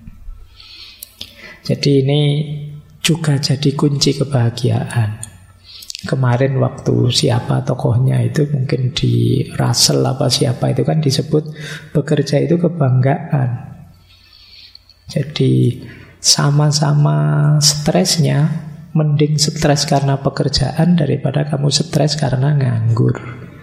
Jadi ini juga jadi kunci kebahagiaan. Kemarin waktu siapa tokohnya itu, mungkin di Russell apa siapa itu kan disebut bekerja itu kebanggaan. Jadi sama-sama stresnya, mending stres karena pekerjaan daripada kamu stres karena nganggur.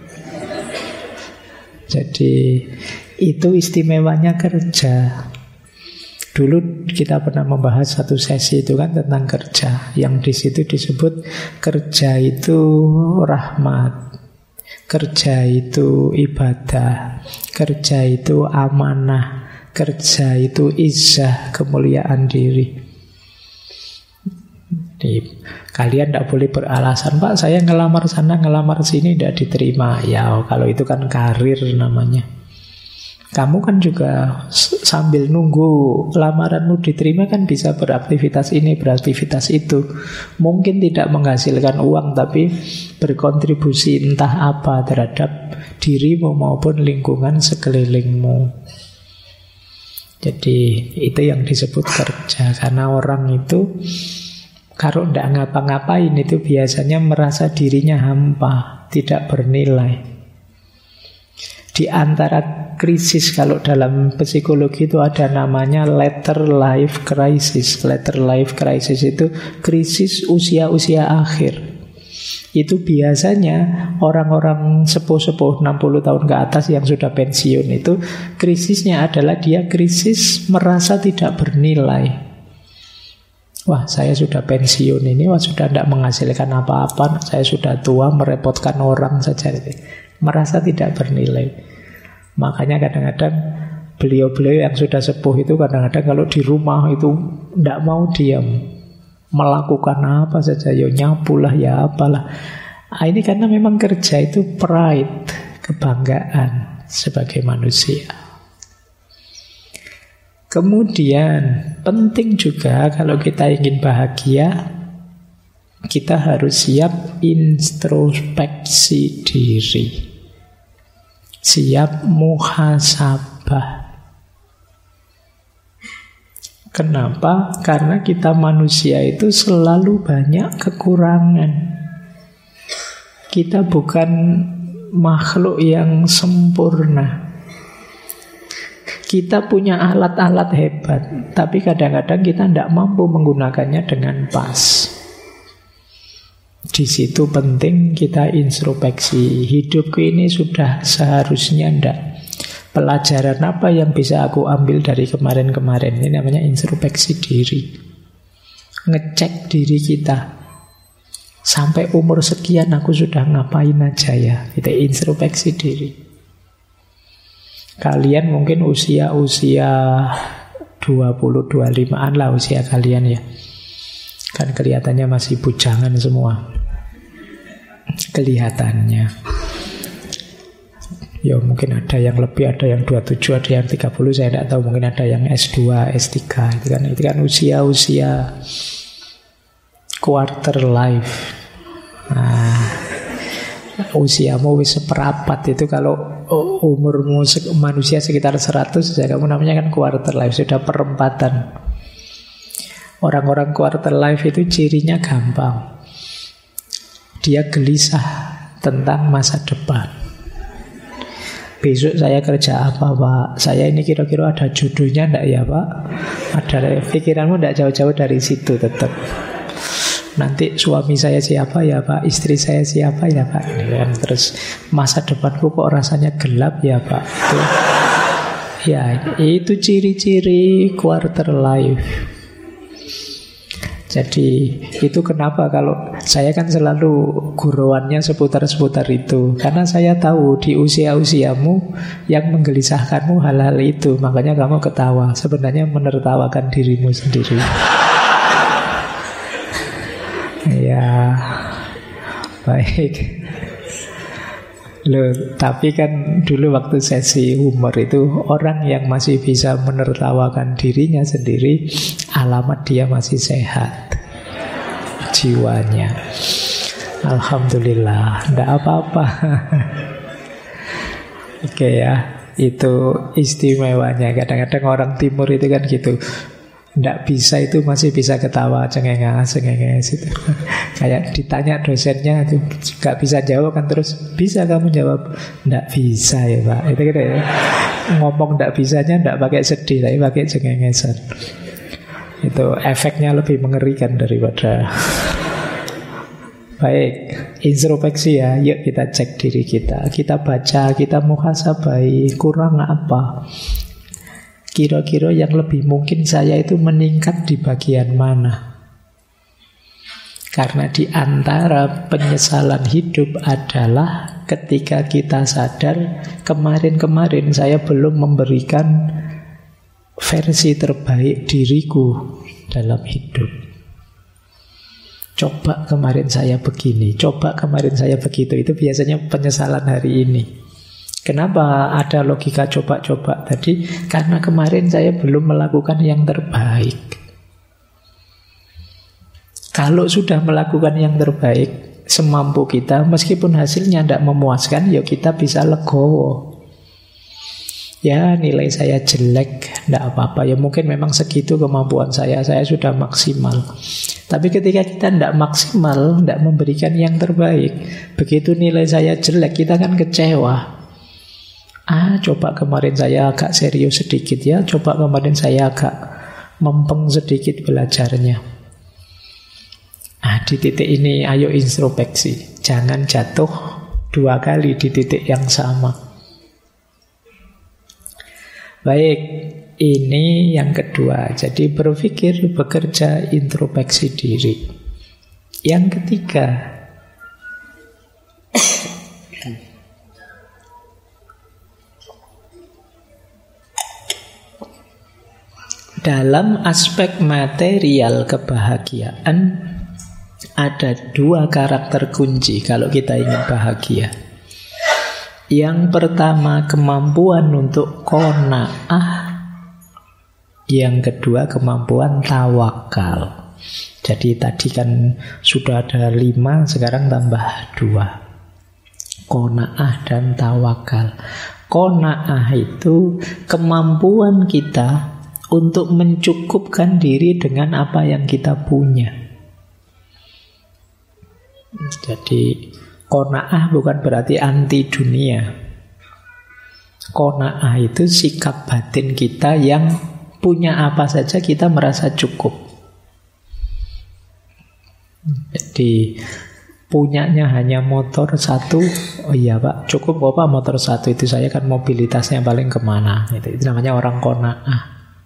Jadi itu istimewanya kerja. Dulu kita pernah membahas satu sesi itu kan tentang kerja, yang di situ disebut kerja itu rahmat, kerja itu ibadah, kerja itu amanah, kerja itu izzah, kemuliaan diri. Kalian tidak boleh beralasan, Pak saya ngelamar sana, ngelamar sini tidak diterima. Ya kalau itu kan karir namanya. Kamu kan juga sambil nunggu lamaranmu diterima kan bisa beraktivitas ini, beraktivitas itu. Mungkin tidak menghasilkan uang, tapi berkontribusi entah apa terhadap dirimu maupun lingkungan sekelilingmu. Jadi itu yang disebut kerja. Karena orang itu kalau tidak ngapa-ngapain itu biasanya merasa dirinya hampa, tidak bernilai. Di antara krisis, kalau dalam psikologi itu ada namanya later life crisis. Later life crisis itu krisis usia-usia akhir. Itu biasanya orang-orang sepuh-sepuh 60 tahun ke atas yang sudah pensiun itu krisisnya adalah dia krisis merasa tidak bernilai. Wah saya sudah pensiun ini, wah sudah tidak menghasilkan apa-apa, saya sudah tua, merepotkan orang saja. Merasa tidak bernilai. Makanya kadang-kadang beliau-beliau yang sudah sepuh itu kadang-kadang kalau di rumah itu tidak mau diam, melakukan apa saja, ya nyapu lah, ya apalah. Ini karena memang kerja itu pride, kebanggaan sebagai manusia. Kemudian penting juga kalau kita ingin bahagia, kita harus siap introspeksi diri, siap muhasabah. Kenapa? Karena kita manusia itu selalu banyak kekurangan. Kita bukan makhluk yang sempurna. Kita punya alat-alat hebat, tapi kadang-kadang kita tidak mampu menggunakannya dengan pas. Di situ penting kita introspeksi. Hidupku ini sudah seharusnya ndak. Pelajaran apa yang bisa aku ambil dari kemarin-kemarin? Ini namanya introspeksi diri. Ngecek diri kita. Sampai umur sekian aku sudah ngapain aja ya? Kita introspeksi diri. Kalian mungkin usia-usia 20-25an lah usia kalian ya. Kan kelihatannya masih bujangan semua. Kelihatannya. Ya mungkin ada yang lebih, ada yang 27, ada yang 30, saya tidak tahu. Mungkin ada yang S2, S3. Itu kan usia-usia quarter life. Nah, usiamu wis seperapat itu kalau umurmu manusia sekitar 100, ya kamu namanya kan quarter life, sudah perempatan. Orang-orang quarter life itu cirinya gampang. Dia gelisah tentang masa depan. Besok saya kerja apa Pak? Saya ini kira-kira ada jodohnya enggak ya Pak? Ada, pikiranmu enggak jauh-jauh dari situ tetap. Nanti suami saya siapa ya Pak? Istri saya siapa ya Pak? Ini kan. Terus masa depanku kok rasanya gelap ya Pak? Itu, ya itu ciri-ciri quarter life. Jadi itu kenapa kalau saya kan selalu guruannya seputar-seputar itu. Karena saya tahu di usia-usiamu yang menggelisahkanmu hal-hal itu. Makanya kamu ketawa. Sebenarnya menertawakan dirimu sendiri. Ya, baik. Loh, tapi kan dulu waktu sesi humor itu orang yang masih bisa menertawakan dirinya sendiri, alamat dia masih sehat. jiwanya. Alhamdulillah, tidak apa-apa. Oke ya, itu istimewanya. Kadang-kadang orang timur itu kan gitu, tidak bisa itu masih bisa ketawa cengenges itu. Kayak ditanya dosennya itu nggak bisa jawab kan, terus bisa kamu jawab? Tidak bisa ya Pak. Itu gitu ya. Ngomong tidak bisanya tidak pakai sedih, tapi pakai cengengesan. Itu efeknya lebih mengerikan daripada. Baik, introspeksi ya. Yuk kita cek diri kita. Kita baca, kita muhasabai, kurang apa? Kira-kira yang lebih mungkin saya itu meningkat di bagian mana? Karena di antara penyesalan hidup adalah ketika kita sadar kemarin-kemarin saya belum memberikan versi terbaik diriku dalam hidup. Coba kemarin saya begini, coba kemarin saya begitu. Itu biasanya penyesalan hari ini. Kenapa ada logika coba-coba tadi? Karena kemarin saya belum melakukan yang terbaik. Kalau sudah melakukan yang terbaik semampu kita, meskipun hasilnya tidak memuaskan, ya kita bisa legowo. Ya nilai saya jelek, tidak apa-apa. Ya mungkin memang segitu kemampuan saya sudah maksimal. Tapi ketika kita tidak maksimal, tidak memberikan yang terbaik, begitu nilai saya jelek, kita kan kecewa. Coba kemarin saya agak serius sedikit ya, coba kemarin saya agak mempeng sedikit belajarnya. Di titik ini ayo introspeksi. Jangan jatuh 2 kali di titik yang sama. Baik, ini yang kedua. Jadi berpikir, bekerja, introspeksi diri. Yang ketiga, dalam aspek material kebahagiaan ada 2 karakter kunci kalau kita ingin bahagia. Yang pertama kemampuan untuk qanaah, yang kedua kemampuan tawakal. Jadi tadi kan sudah ada 5, sekarang tambah 2. Qanaah dan tawakal. Qanaah itu kemampuan kita untuk mencukupkan diri dengan apa yang kita punya. Jadi qanaah bukan berarti anti dunia. Qanaah itu sikap batin kita yang punya apa saja kita merasa cukup. Jadi punyanya hanya motor 1, oh iya Pak, cukup Pak motor 1 itu, saya kan mobilitasnya paling kemana. Itu namanya orang qanaah.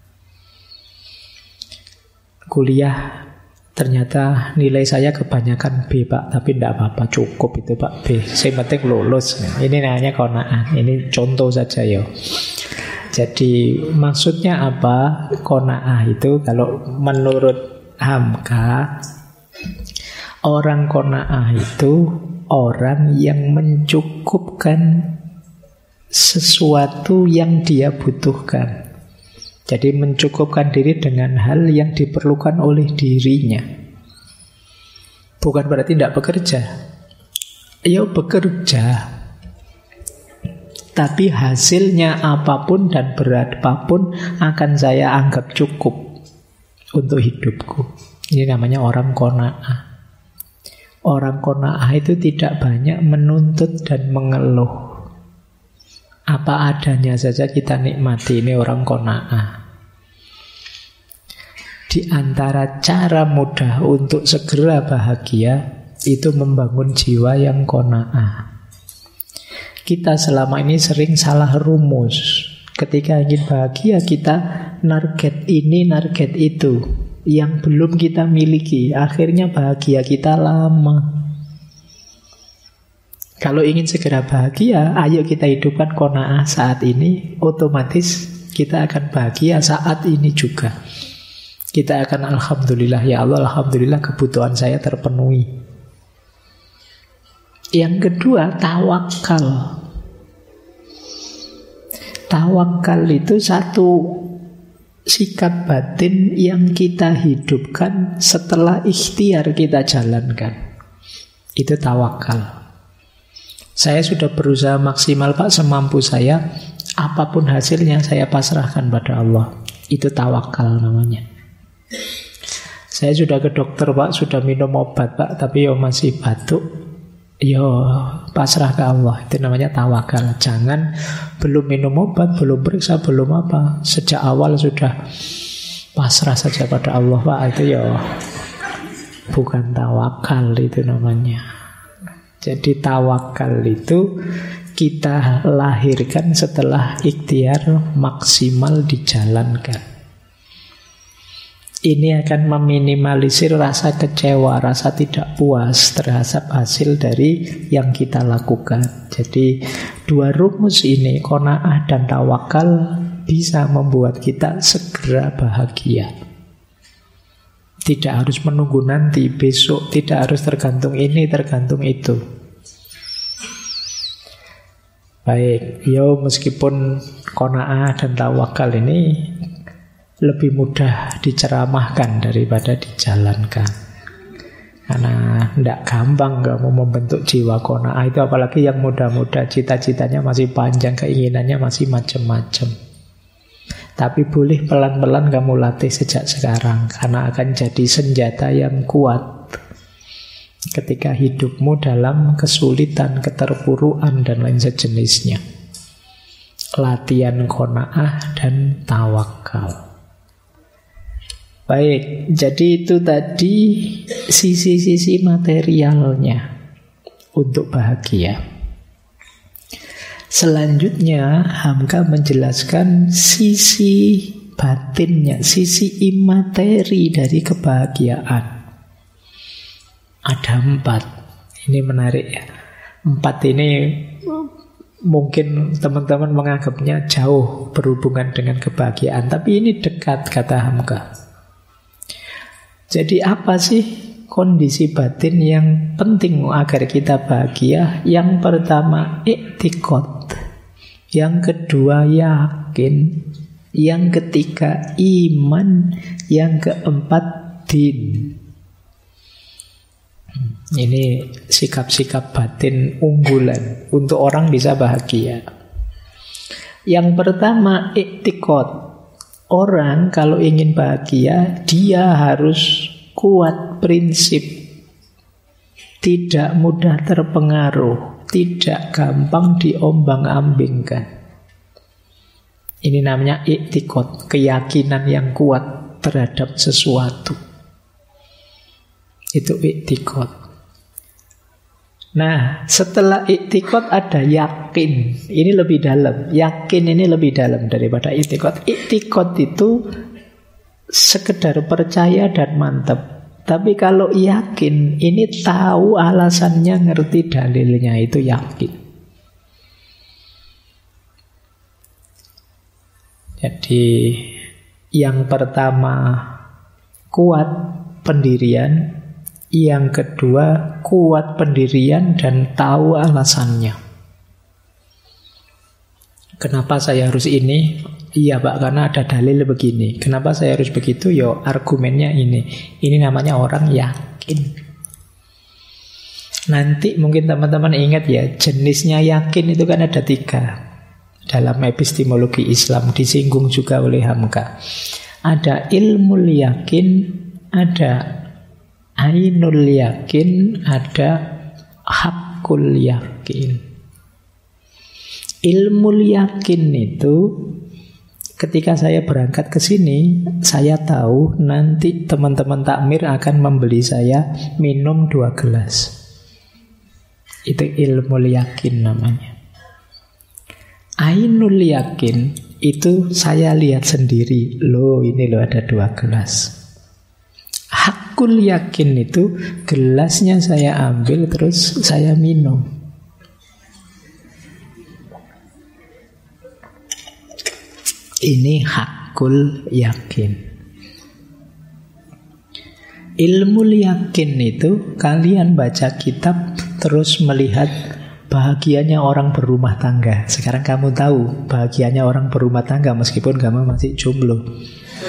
Kuliah ternyata nilai saya kebanyakan B Pak, tapi tidak apa-apa, cukup itu Pak B, saya penting lulus. Ini namanya qanaah. Ini contoh saja ya. Jadi maksudnya apa? Qanaah itu kalau menurut Hamka, orang qanaah itu orang yang mencukupkan sesuatu yang dia butuhkan. Jadi mencukupkan diri dengan hal yang diperlukan oleh dirinya. Bukan berarti tidak bekerja. Ya bekerja. Tapi hasilnya apapun dan berapapun akan saya anggap cukup untuk hidupku. Ini namanya orang qanaah. Orang qanaah itu tidak banyak menuntut dan mengeluh. Apa adanya saja kita nikmati. Ini orang qanaah. Di antara cara mudah untuk segera bahagia itu membangun jiwa yang qanaah. Kita selama ini sering salah rumus. Ketika ingin bahagia kita target ini, target itu yang belum kita miliki. Akhirnya bahagia kita lama. Kalau ingin segera bahagia, ayo kita hidupkan qanaah saat ini. Otomatis kita akan bahagia saat ini juga. Kita akan alhamdulillah, ya Allah, alhamdulillah kebutuhan saya terpenuhi. Yang kedua, tawakal. Tawakal itu satu sikap batin yang kita hidupkan setelah ikhtiar kita jalankan. Itu tawakal. Saya sudah berusaha maksimal Pak, semampu saya. Apapun hasilnya saya pasrahkan pada Allah. Itu tawakal namanya. Saya sudah ke dokter Pak, sudah minum obat Pak, tapi masih batuk. Pasrah ke Allah. Itu namanya tawakal. Jangan belum minum obat, belum periksa, belum apa, sejak awal sudah pasrah saja pada Allah Pak. Itu bukan tawakal, itu namanya. Jadi tawakal itu kita lahirkan setelah ikhtiar maksimal dijalankan. Ini akan meminimalisir rasa kecewa, rasa tidak puas terhadap hasil dari yang kita lakukan. Jadi dua rumus ini, qanaah dan tawakal, bisa membuat kita segera bahagia. Tidak harus menunggu nanti, besok, tidak harus tergantung ini, tergantung itu. Baik, meskipun qanaah dan tawakal ini lebih mudah diceramahkan daripada dijalankan. Karena tidak gampang kamu membentuk jiwa qanaah itu, apalagi yang muda-muda, cita-citanya masih panjang, keinginannya masih macam-macam. Tapi boleh pelan-pelan kamu latih sejak sekarang, karena akan jadi senjata yang kuat ketika hidupmu dalam kesulitan, keterpurukan, dan lain sejenisnya. Latihan qanaah dan tawakal. Baik, jadi itu tadi sisi-sisi materialnya untuk bahagia. Selanjutnya Hamka menjelaskan sisi batinnya, sisi imateri dari kebahagiaan. Ada 4. Ini menarik ya. 4 ini mungkin teman-teman menganggapnya jauh berhubungan dengan kebahagiaan, tapi ini dekat, kata Hamka. Jadi apa sih kondisi batin yang penting agar kita bahagia? Yang pertama i'tiqad, yang kedua yakin, yang ketiga iman, yang keempat din. Ini sikap-sikap batin unggulan untuk orang bisa bahagia. Yang pertama i'tiqad. Orang kalau ingin bahagia, dia harus kuat prinsip, tidak mudah terpengaruh, tidak gampang diombang-ambingkan. Ini namanya i'tiqad, keyakinan yang kuat terhadap sesuatu. Itu i'tiqad. Nah, setelah i'tiqad ada yakin. Ini lebih dalam. Yakin ini lebih dalam daripada i'tiqad. I'tiqad itu sekedar percaya dan mantap. Tapi kalau yakin, ini tahu alasannya, ngerti dalilnya, itu yakin. Jadi yang pertama kuat pendirian, yang kedua kuat pendirian dan tahu alasannya. Kenapa saya harus ini? Iya Pak, karena ada dalil begini. Kenapa saya harus begitu? Argumennya ini. Ini namanya orang yakin. Nanti mungkin teman-teman ingat ya, jenisnya yakin itu kan ada 3. Dalam epistemologi Islam disinggung juga oleh Hamka. Ada ilmul yakin, ada ainul yakin, ada hakul yakin. Ilmul yakin itu ketika saya berangkat ke sini, saya tahu nanti teman-teman takmir akan membeli saya minum 2 gelas. Itu ilmul yakin namanya. Ainul yakin itu saya lihat sendiri, ini ada 2 gelas. Hakul yakin itu gelasnya saya ambil terus saya minum. Ini hakul yakin. Ilmul yakin itu kalian baca kitab terus melihat bahagianya orang berumah tangga. Sekarang kamu tahu bahagianya orang berumah tangga meskipun kamu masih jomblo.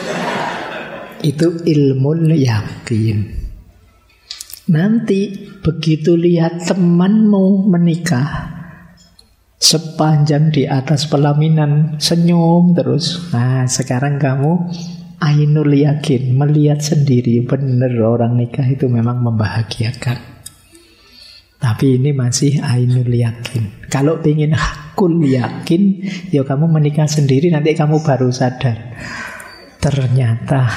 Itu ilmu yakin. Nanti begitu lihat temanmu menikah, sepanjang di atas pelaminan senyum terus. Nah, sekarang kamu ainul yakin, melihat sendiri, benar orang nikah itu memang membahagiakan. Tapi ini masih ainul yakin. Kalau ingin hakul yakin, ya kamu menikah sendiri, nanti kamu baru sadar. Ternyata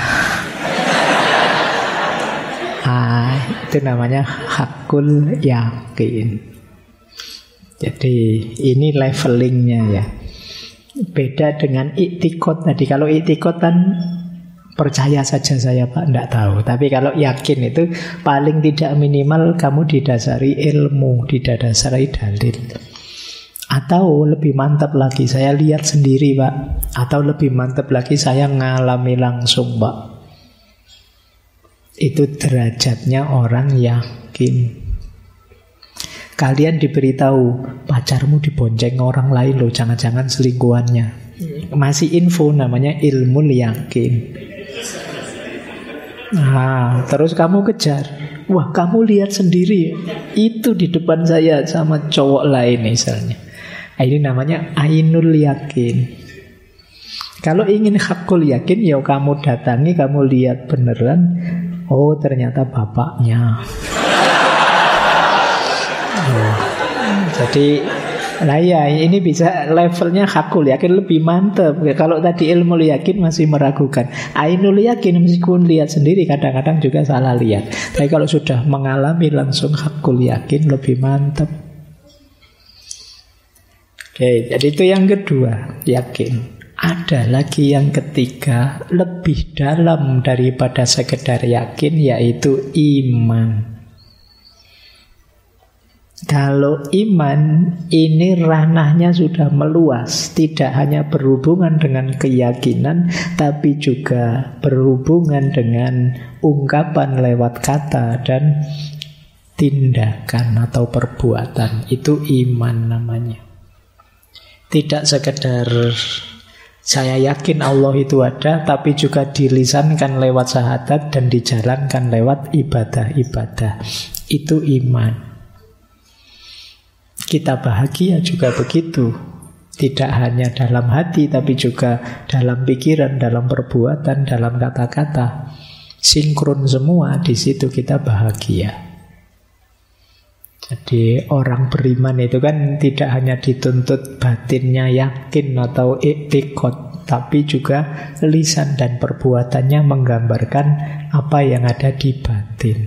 itu namanya hakul yakin. Jadi ini levelingnya ya. Beda dengan iktikad tadi. Kalau iktikad kan percaya saja saya Pak, tidak tahu. Tapi kalau yakin itu paling tidak minimal kamu didasari ilmu, didasari dalil. Atau lebih mantap lagi, saya lihat sendiri Pak. Atau lebih mantap lagi, saya ngalami langsung Pak. Itu derajatnya orang yakin. Kalian diberitahu pacarmu dibonceng orang lain loh, jangan-jangan selingkuhannya. Masih info, namanya ilmu yakin. Nah, terus kamu kejar. Wah, kamu lihat sendiri, itu di depan saya sama cowok lain misalnya. Ini namanya ainul yakin. Kalau ingin hakul yakin, ya kamu datangi, kamu lihat beneran. Oh, ternyata bapaknya. Jadi nah ya, ini bisa levelnya hakul yakin lebih mantap. Kalau tadi ilmu yakin masih meragukan, ainul yakin meskipun lihat sendiri kadang-kadang juga salah lihat. Tapi kalau sudah mengalami langsung hakul yakin lebih mantap. Oke, jadi itu yang kedua, yakin. Ada lagi yang ketiga, lebih dalam daripada sekedar yakin, yaitu iman. Kalau iman ini ranahnya sudah meluas, tidak hanya berhubungan dengan keyakinan, tapi juga berhubungan dengan ungkapan lewat kata dan tindakan atau perbuatan. Itu iman namanya. Tidak sekedar saya yakin Allah itu ada, tapi juga dilisankan lewat syahadat dan dijalankan lewat ibadah-ibadah. Itu iman. Kita bahagia juga begitu. Tidak hanya dalam hati, tapi juga dalam pikiran, dalam perbuatan, dalam kata-kata. Sinkron semua, di situ kita bahagia. Jadi orang beriman itu kan tidak hanya dituntut batinnya yakin atau iktikad, tapi juga lisan dan perbuatannya menggambarkan apa yang ada di batin.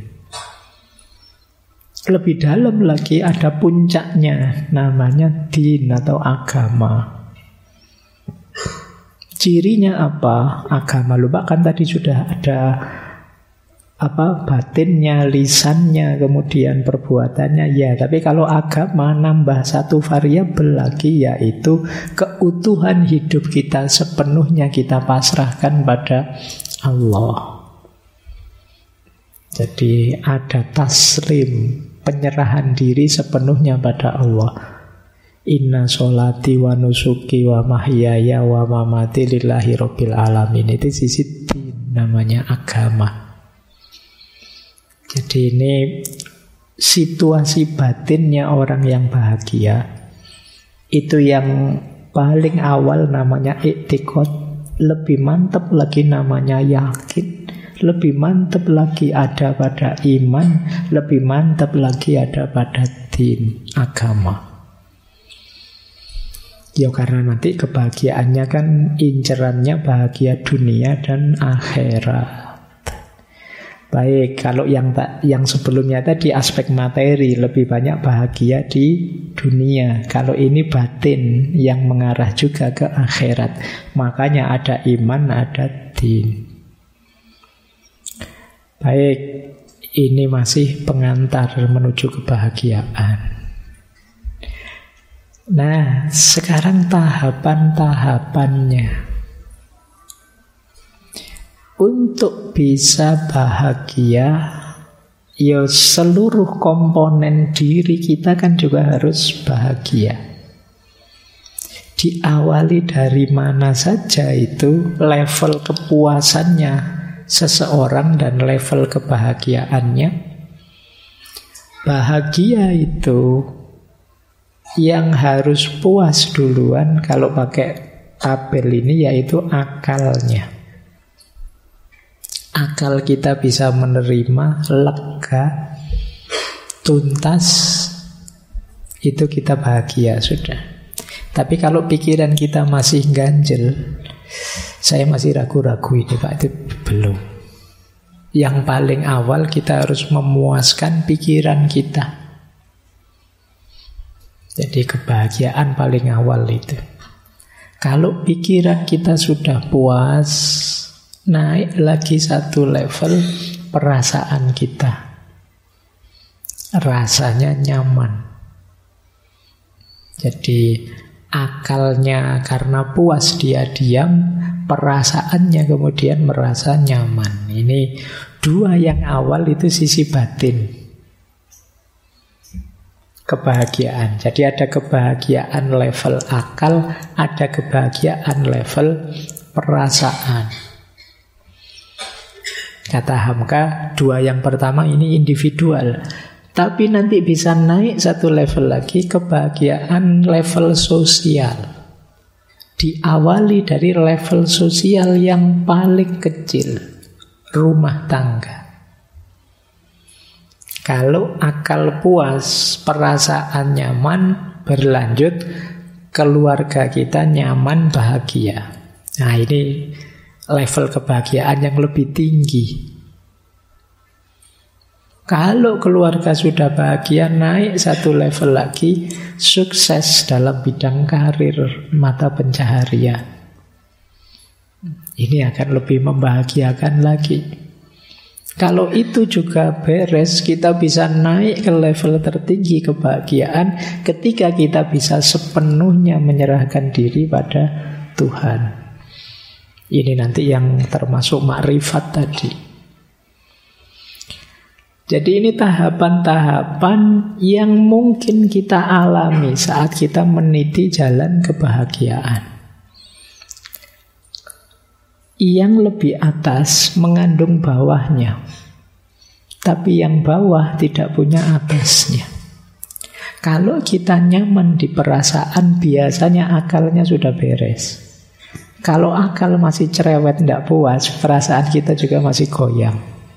Lebih dalam lagi ada puncaknya, namanya din atau agama. Cirinya apa? Agama, lupa kan tadi sudah ada batinnya, lisannya, kemudian perbuatannya. Ya, tapi kalau agama nambah satu variabel lagi, yaitu keutuhan hidup kita sepenuhnya kita pasrahkan pada Allah. Jadi ada taslim, penyerahan diri sepenuhnya pada Allah. Inna sholati wa nusuki wa mahyaya wa mamati lillahi rabbil alamin. Itu sisi din, namanya agama. Jadi ini situasi batinnya orang yang bahagia. Itu yang paling awal namanya iktikad. Lebih mantap lagi namanya yakin. Lebih mantap lagi ada pada iman. Lebih mantap lagi ada pada din, agama. Ya karena nanti kebahagiaannya kan incerannya bahagia dunia dan akhirat. Baik, kalau yang sebelumnya tadi aspek materi lebih banyak bahagia di dunia. Kalau ini batin yang mengarah juga ke akhirat. Makanya ada iman, ada din. Baik, ini masih pengantar menuju kebahagiaan. Nah, sekarang tahapan-tahapannya. Untuk bisa bahagia, ya seluruh komponen diri kita kan juga harus bahagia. Diawali dari mana saja itu level kepuasannya seseorang dan level kebahagiaannya. Bahagia itu yang harus puas duluan kalau pakai tabel ini, yaitu akalnya. Akal kita bisa menerima, lega, tuntas, itu kita bahagia sudah. Tapi kalau pikiran kita masih ganjel, saya masih ragu-ragu ini Pak, itu belum. Yang paling awal kita harus memuaskan pikiran kita. Jadi kebahagiaan paling awal itu. Kalau pikiran kita sudah puas, naik lagi satu level perasaan kita. Rasanya nyaman. Jadi akalnya karena puas dia diam, perasaannya kemudian merasa nyaman. Ini dua yang awal itu sisi batin. Kebahagiaan. Jadi ada kebahagiaan level akal, ada kebahagiaan level perasaan. Kata Hamka, dua yang pertama ini individual. Tapi nanti bisa naik satu level lagi, kebahagiaan level sosial. Diawali dari level sosial yang paling kecil, rumah tangga. Kalau akal puas, perasaan nyaman, berlanjut keluarga kita nyaman, bahagia. Nah ini level kebahagiaan yang lebih tinggi. Kalau keluarga sudah bahagia, naik satu level lagi, sukses dalam bidang karir, mata pencaharian. Ini akan lebih membahagiakan lagi. Kalau itu juga beres, kita bisa naik ke level tertinggi kebahagiaan ketika kita bisa sepenuhnya menyerahkan diri pada Tuhan. Ini nanti yang termasuk makrifat tadi. Jadi ini tahapan-tahapan yang mungkin kita alami saat kita meniti jalan kebahagiaan. Yang lebih atas mengandung bawahnya, tapi yang bawah tidak punya atasnya. Kalau kita nyaman di perasaan, biasanya akalnya sudah beres. Kalau akal masih cerewet, tidak puas, perasaan kita juga masih goyang.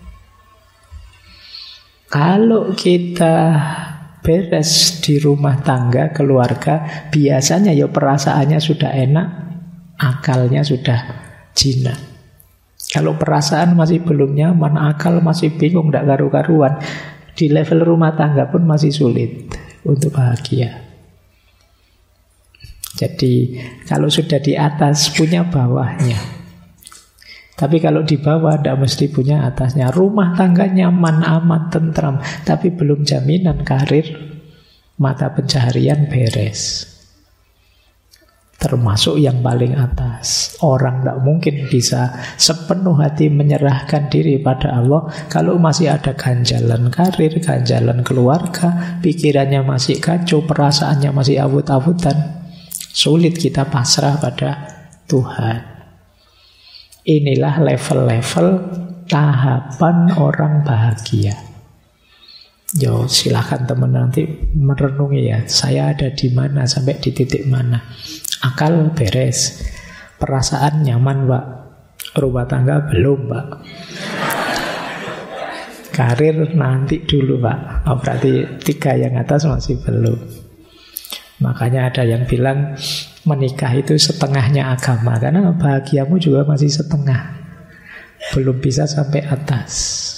Kalau kita beres di rumah tangga, keluarga, biasanya ya perasaannya sudah enak, akalnya sudah jinak. Kalau perasaan masih belum nyaman, akal masih bingung, tidak karu-karuan, di level rumah tangga pun masih sulit untuk bahagia. Jadi kalau sudah di atas, punya bawahnya. Tapi kalau di bawah, tidak mesti punya atasnya. Rumah tangga nyaman, aman, tentram, tapi belum jaminan karir, mata pencaharian beres. Termasuk yang paling atas. Orang tidak mungkin bisa sepenuh hati menyerahkan diri pada Allah kalau masih ada ganjalan karir, ganjalan keluarga, pikirannya masih kacau, perasaannya masih awut-awutan. Sulit kita pasrah pada Tuhan. Inilah level-level tahapan orang bahagia. Yo, silakan teman nanti merenungi ya, saya ada di mana sampai di titik mana. Akal beres, perasaan nyaman Pak, rumah tangga belum Pak, karir nanti dulu Pak. Oh, berarti 3 yang atas masih belum. Makanya ada yang bilang menikah itu setengahnya agama, karena bahagiamu juga masih setengah, belum bisa sampai atas.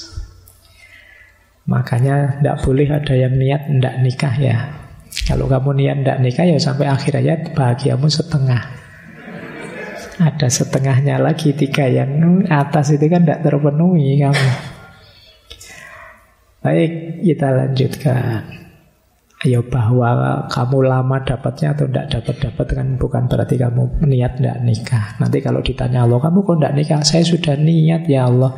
Makanya tidak boleh ada yang niat tidak nikah ya. Kalau kamu niat tidak nikah ya sampai akhir hayat bahagiamu setengah. Ada setengahnya lagi, 3 yang atas itu kan tidak terpenuhi kamu. Baik, kita lanjutkan. Ayo, bahwa kamu lama dapatnya atau tidak dapat kan bukan berarti kamu niat tidak nikah. Nanti kalau ditanya Allah, kamu kok tidak nikah? Saya sudah niat ya Allah.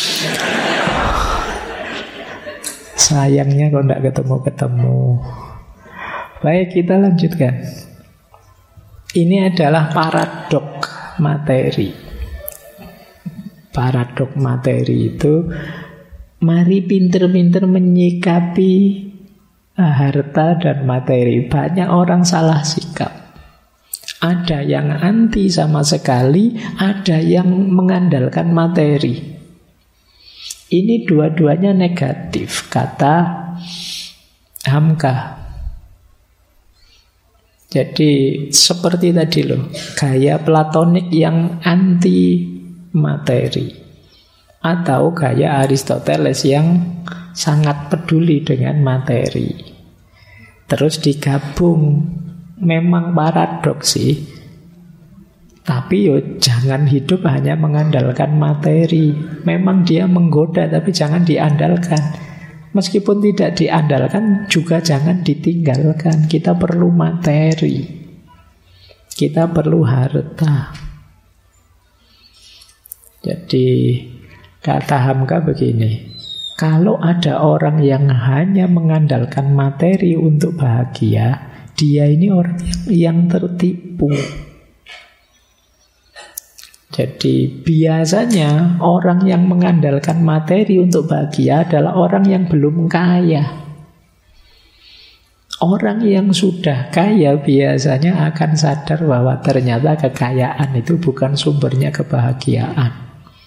Sayangnya kok tidak ketemu-ketemu. Baik, kita lanjutkan. Ini adalah paradok materi. Paradok materi itu, mari pinter-pinter menyikapi harta dan materi. Banyak orang salah sikap. Ada yang anti sama sekali, ada yang mengandalkan materi. Ini dua-duanya negatif, kata Hamka. Jadi seperti tadi loh, gaya platonik yang anti materi, atau gaya Aristoteles yang sangat peduli dengan materi. Terus digabung, memang paradoks sih. Tapi yo jangan hidup hanya mengandalkan materi. Memang dia menggoda, tapi jangan diandalkan. Meskipun tidak diandalkan, juga jangan ditinggalkan. Kita perlu materi, kita perlu harta. Jadi kata Hamka begini, kalau ada orang yang hanya mengandalkan materi untuk bahagia, dia ini orang yang tertipu. Jadi biasanya orang yang mengandalkan materi untuk bahagia adalah orang yang belum kaya. Orang yang sudah kaya biasanya akan sadar bahwa ternyata kekayaan itu bukan sumbernya kebahagiaan.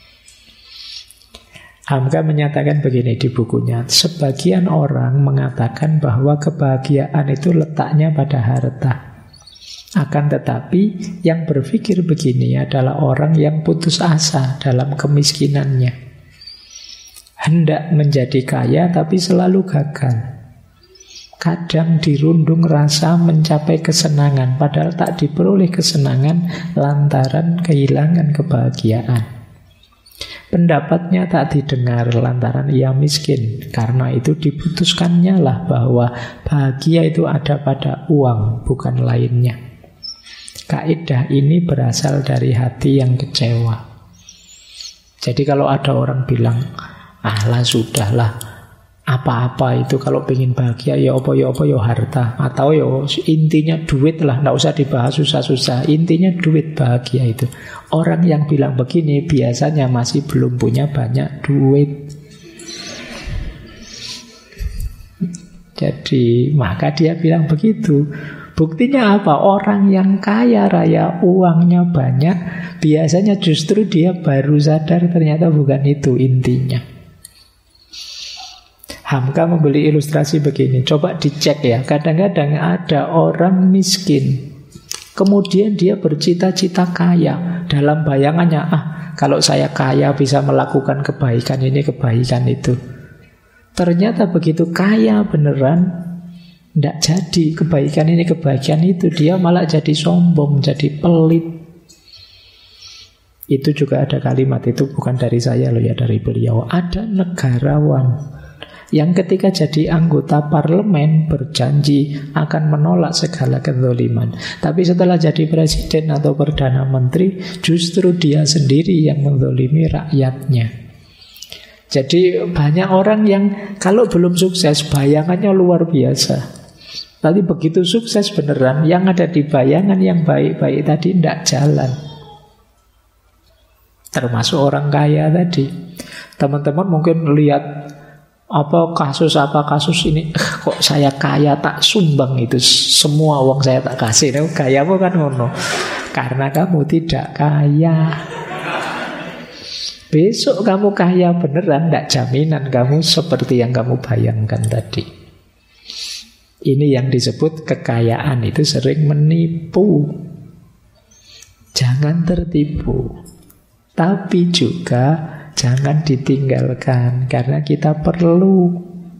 Hamka menyatakan begini di bukunya, sebagian orang mengatakan bahwa kebahagiaan itu letaknya pada harta. Akan tetapi yang berpikir begini adalah orang yang putus asa dalam kemiskinannya. Hendak menjadi kaya tapi selalu gagal. Kadang dirundung rasa mencapai kesenangan, padahal tak diperoleh kesenangan lantaran kehilangan kebahagiaan. Pendapatnya tak didengar lantaran ia miskin. Karena itu diputuskannya lah bahwa bahagia itu ada pada uang, bukan lainnya. Kaidah ini berasal dari hati yang kecewa. Jadi kalau ada orang bilang, lah sudahlah, apa-apa itu kalau pengen bahagia ya apa ya harta, atau ya intinya duit lah, nggak usah dibahas susah-susah, intinya duit bahagia itu. Orang yang bilang begini biasanya masih belum punya banyak duit. Jadi maka dia bilang begitu. Buktinya apa? Orang yang kaya raya, uangnya banyak, biasanya justru dia baru sadar ternyata bukan itu intinya. Hamka membeli ilustrasi begini, coba dicek ya. Kadang-kadang ada orang miskin, kemudian dia bercita-cita kaya. Dalam bayangannya, kalau saya kaya bisa melakukan kebaikan ini, kebaikan itu. Ternyata begitu kaya beneran, tidak jadi kebaikan ini, kebaikan itu. Dia malah jadi sombong, jadi pelit. Itu juga ada kalimat, itu bukan dari saya loh ya, dari beliau. Ada negarawan yang ketika jadi anggota parlemen berjanji akan menolak segala kezaliman. Tapi setelah jadi presiden atau perdana menteri, justru dia sendiri yang menzalimi rakyatnya. Jadi banyak orang yang kalau belum sukses bayangannya luar biasa. Tapi begitu sukses beneran, yang ada di bayangan yang baik-baik tadi tidak jalan. Termasuk orang kaya tadi. Teman-teman mungkin lihat kasus ini, kok saya kaya tak sumbang itu, semua uang saya tak kasih. Gayamu kan ngono. Karena kamu tidak kaya. Besok kamu kaya beneran, tidak jaminan kamu seperti yang kamu bayangkan tadi. Ini yang disebut kekayaan itu sering menipu. Jangan tertipu. Tapi juga jangan ditinggalkan, karena kita perlu.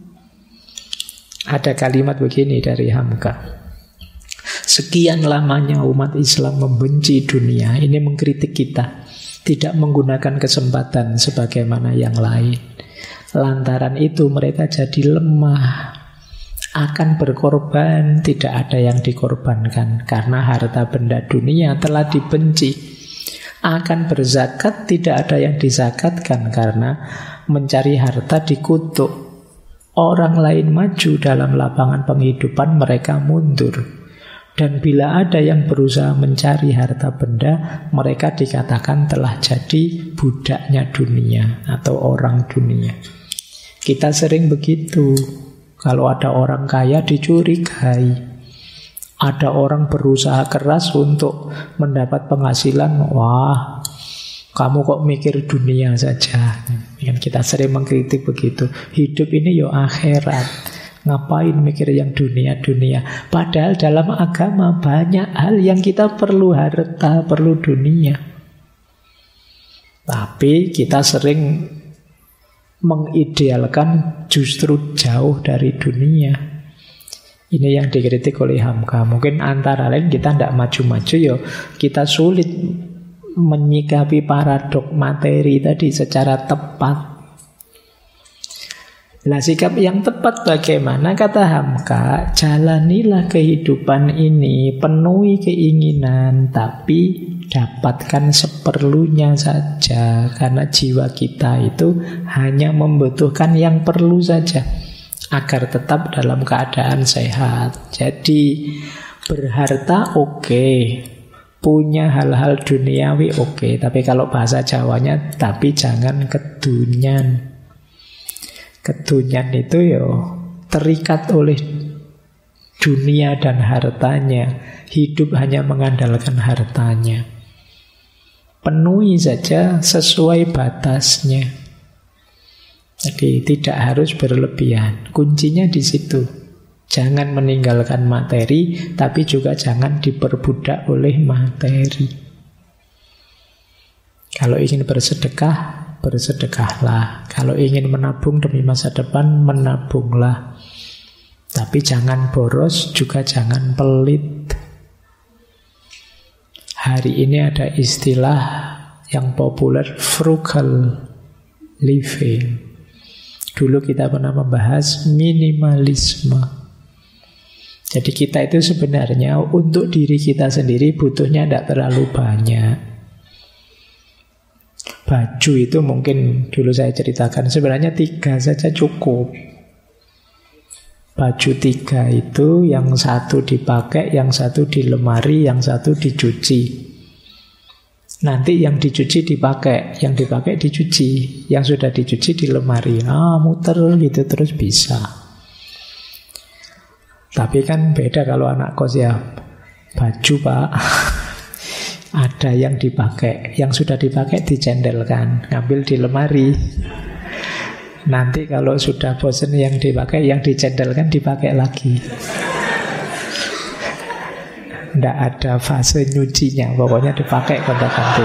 Ada kalimat begini dari Hamka. Sekian lamanya umat Islam membenci dunia. Ini mengkritik kita. Tidak menggunakan kesempatan sebagaimana yang lain. Lantaran itu mereka jadi lemah. Akan berkorban, tidak ada yang dikorbankan karena harta benda dunia telah dibenci. Akan berzakat, tidak ada yang dizakatkan karena mencari harta dikutuk. Orang lain maju dalam lapangan penghidupan, mereka mundur. Dan bila ada yang berusaha mencari harta benda, mereka dikatakan telah jadi budaknya dunia atau orang dunia. Kita sering begitu. Kalau ada orang kaya dicurigai. Ada orang berusaha keras untuk mendapat penghasilan. Wah, kamu kok mikir dunia saja. Kita sering mengkritik begitu. Hidup ini yo akhirat. Ngapain mikir yang dunia-dunia? Padahal dalam agama banyak hal yang kita perlu harta, perlu dunia. Tapi kita sering mengidealkan justru jauh dari dunia. Ini yang dikritik oleh Hamka. Mungkin antara lain kita tidak maju-maju ya, kita sulit menyikapi paradok materi tadi secara tepat. Nah, sikap yang tepat bagaimana? Kata Hamka, jalanilah kehidupan ini, penuhi keinginan, tapi dapatkan seperlunya saja. Karena jiwa kita itu hanya membutuhkan yang perlu saja agar tetap dalam keadaan sehat. Jadi berharta oke, punya hal-hal duniawi oke, tapi kalau bahasa Jawanya, tapi jangan kedunyan. Kedunyan itu ya terikat oleh dunia dan hartanya. Hidup hanya mengandalkan hartanya. Penuhi saja sesuai batasnya. Jadi tidak harus berlebihan. Kuncinya di situ. Jangan meninggalkan materi, tapi juga jangan diperbudak oleh materi. Kalau ingin bersedekah, bersedekahlah. Kalau ingin menabung demi masa depan, menabunglah. Tapi jangan boros, juga jangan pelit. Hari ini ada istilah yang populer, frugal living. Dulu kita pernah membahas minimalisme. Jadi kita itu sebenarnya untuk diri kita sendiri butuhnya tidak terlalu banyak. Baju itu mungkin dulu saya ceritakan, sebenarnya 3 saja cukup. Baju 3 itu yang satu dipakai, yang satu di lemari, yang satu dicuci. Nanti yang dicuci dipakai, yang dipakai dicuci, yang sudah dicuci di lemari. Muter gitu terus bisa. Tapi kan beda kalau anak kos ya. Baju Pak ada yang dipakai, yang sudah dipakai dicendelkan, ngambil di lemari. Nanti kalau sudah bosan yang dipakai, yang dicendelkan dipakai lagi. Tidak ada fase nyucinya, pokoknya dipakai gonta-ganti.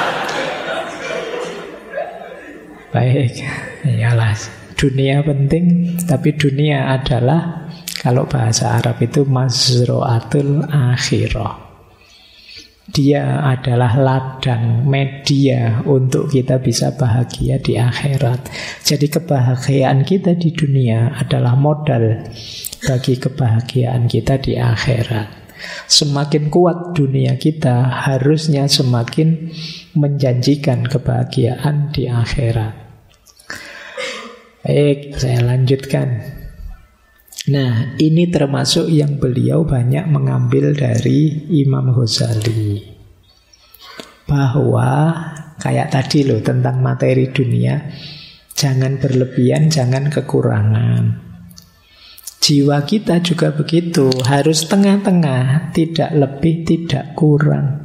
Baik, iyalah, dunia penting, tapi dunia adalah, kalau bahasa Arab itu mazro'atul akhirah. Dia adalah ladang, media untuk kita bisa bahagia di akhirat. Jadi kebahagiaan kita di dunia adalah modal bagi kebahagiaan kita di akhirat. Semakin kuat dunia kita, harusnya semakin menjanjikan kebahagiaan di akhirat. Baik, saya lanjutkan. Nah, ini termasuk yang beliau banyak mengambil dari Imam Ghazali. Bahwa, kayak tadi loh tentang materi dunia, jangan berlebihan, jangan kekurangan. Jiwa kita juga begitu, harus tengah-tengah, tidak lebih, tidak kurang.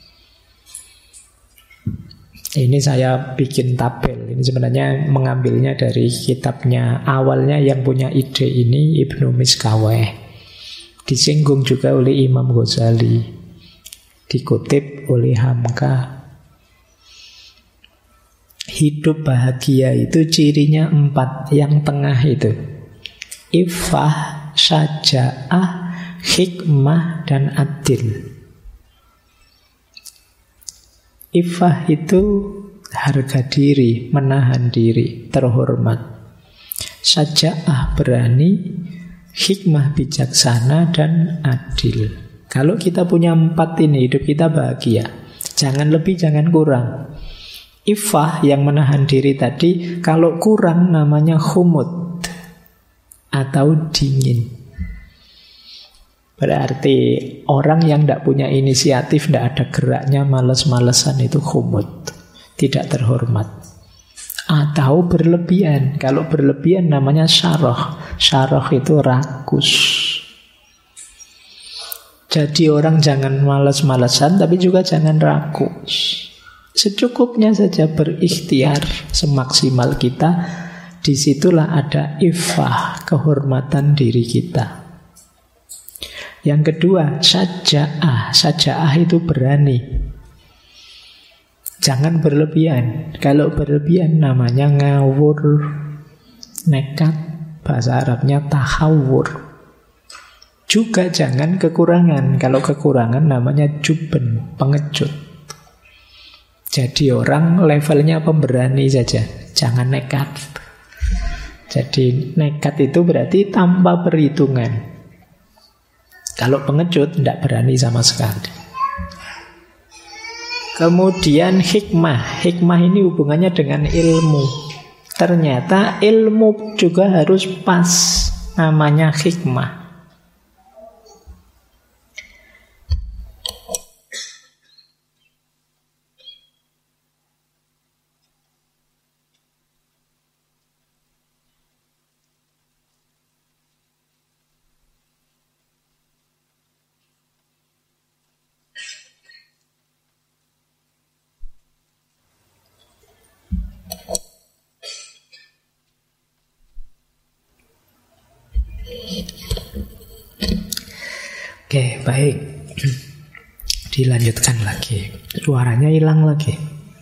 Ini saya bikin tabel. Ini sebenarnya mengambilnya dari kitabnya. Awalnya yang punya ide ini Ibnu Miskaweh. Disinggung juga oleh Imam Ghazali. Dikutip oleh Hamka. Hidup bahagia itu cirinya 4. Yang tengah itu Iffah, syaja'ah, hikmah, dan adil. Iffah itu harga diri, menahan diri, terhormat. Syaja'ah berani, hikmah bijaksana, dan adil. Kalau kita punya 4 ini, hidup kita bahagia. Jangan lebih, jangan kurang. Iffah yang menahan diri tadi, kalau kurang namanya khumud atau dingin. Berarti orang yang tidak punya inisiatif, tidak ada geraknya, males-malesan, itu khumud, tidak terhormat. Atau berlebihan. Kalau berlebihan namanya syarah. Syarah itu rakus. Jadi orang jangan males-malesan, tapi juga jangan rakus. Secukupnya saja berikhtiar semaksimal kita. Disitulah ada iffah, kehormatan diri kita. Yang kedua, syaja'ah. Syaja'ah itu berani. Jangan berlebihan. Kalau berlebihan namanya ngawur, nekat. Bahasa Arabnya tahawur. Juga jangan kekurangan. Kalau kekurangan namanya juben, pengecut. Jadi orang levelnya pemberani saja, jangan nekat. Jadi nekat itu berarti tanpa perhitungan. Kalau pengecut tidak berani sama sekali. Kemudian hikmah. Hikmah ini hubungannya dengan ilmu. Ternyata ilmu juga harus pas. Namanya hikmah. Oke, baik. Dilanjutkan lagi. Suaranya hilang lagi.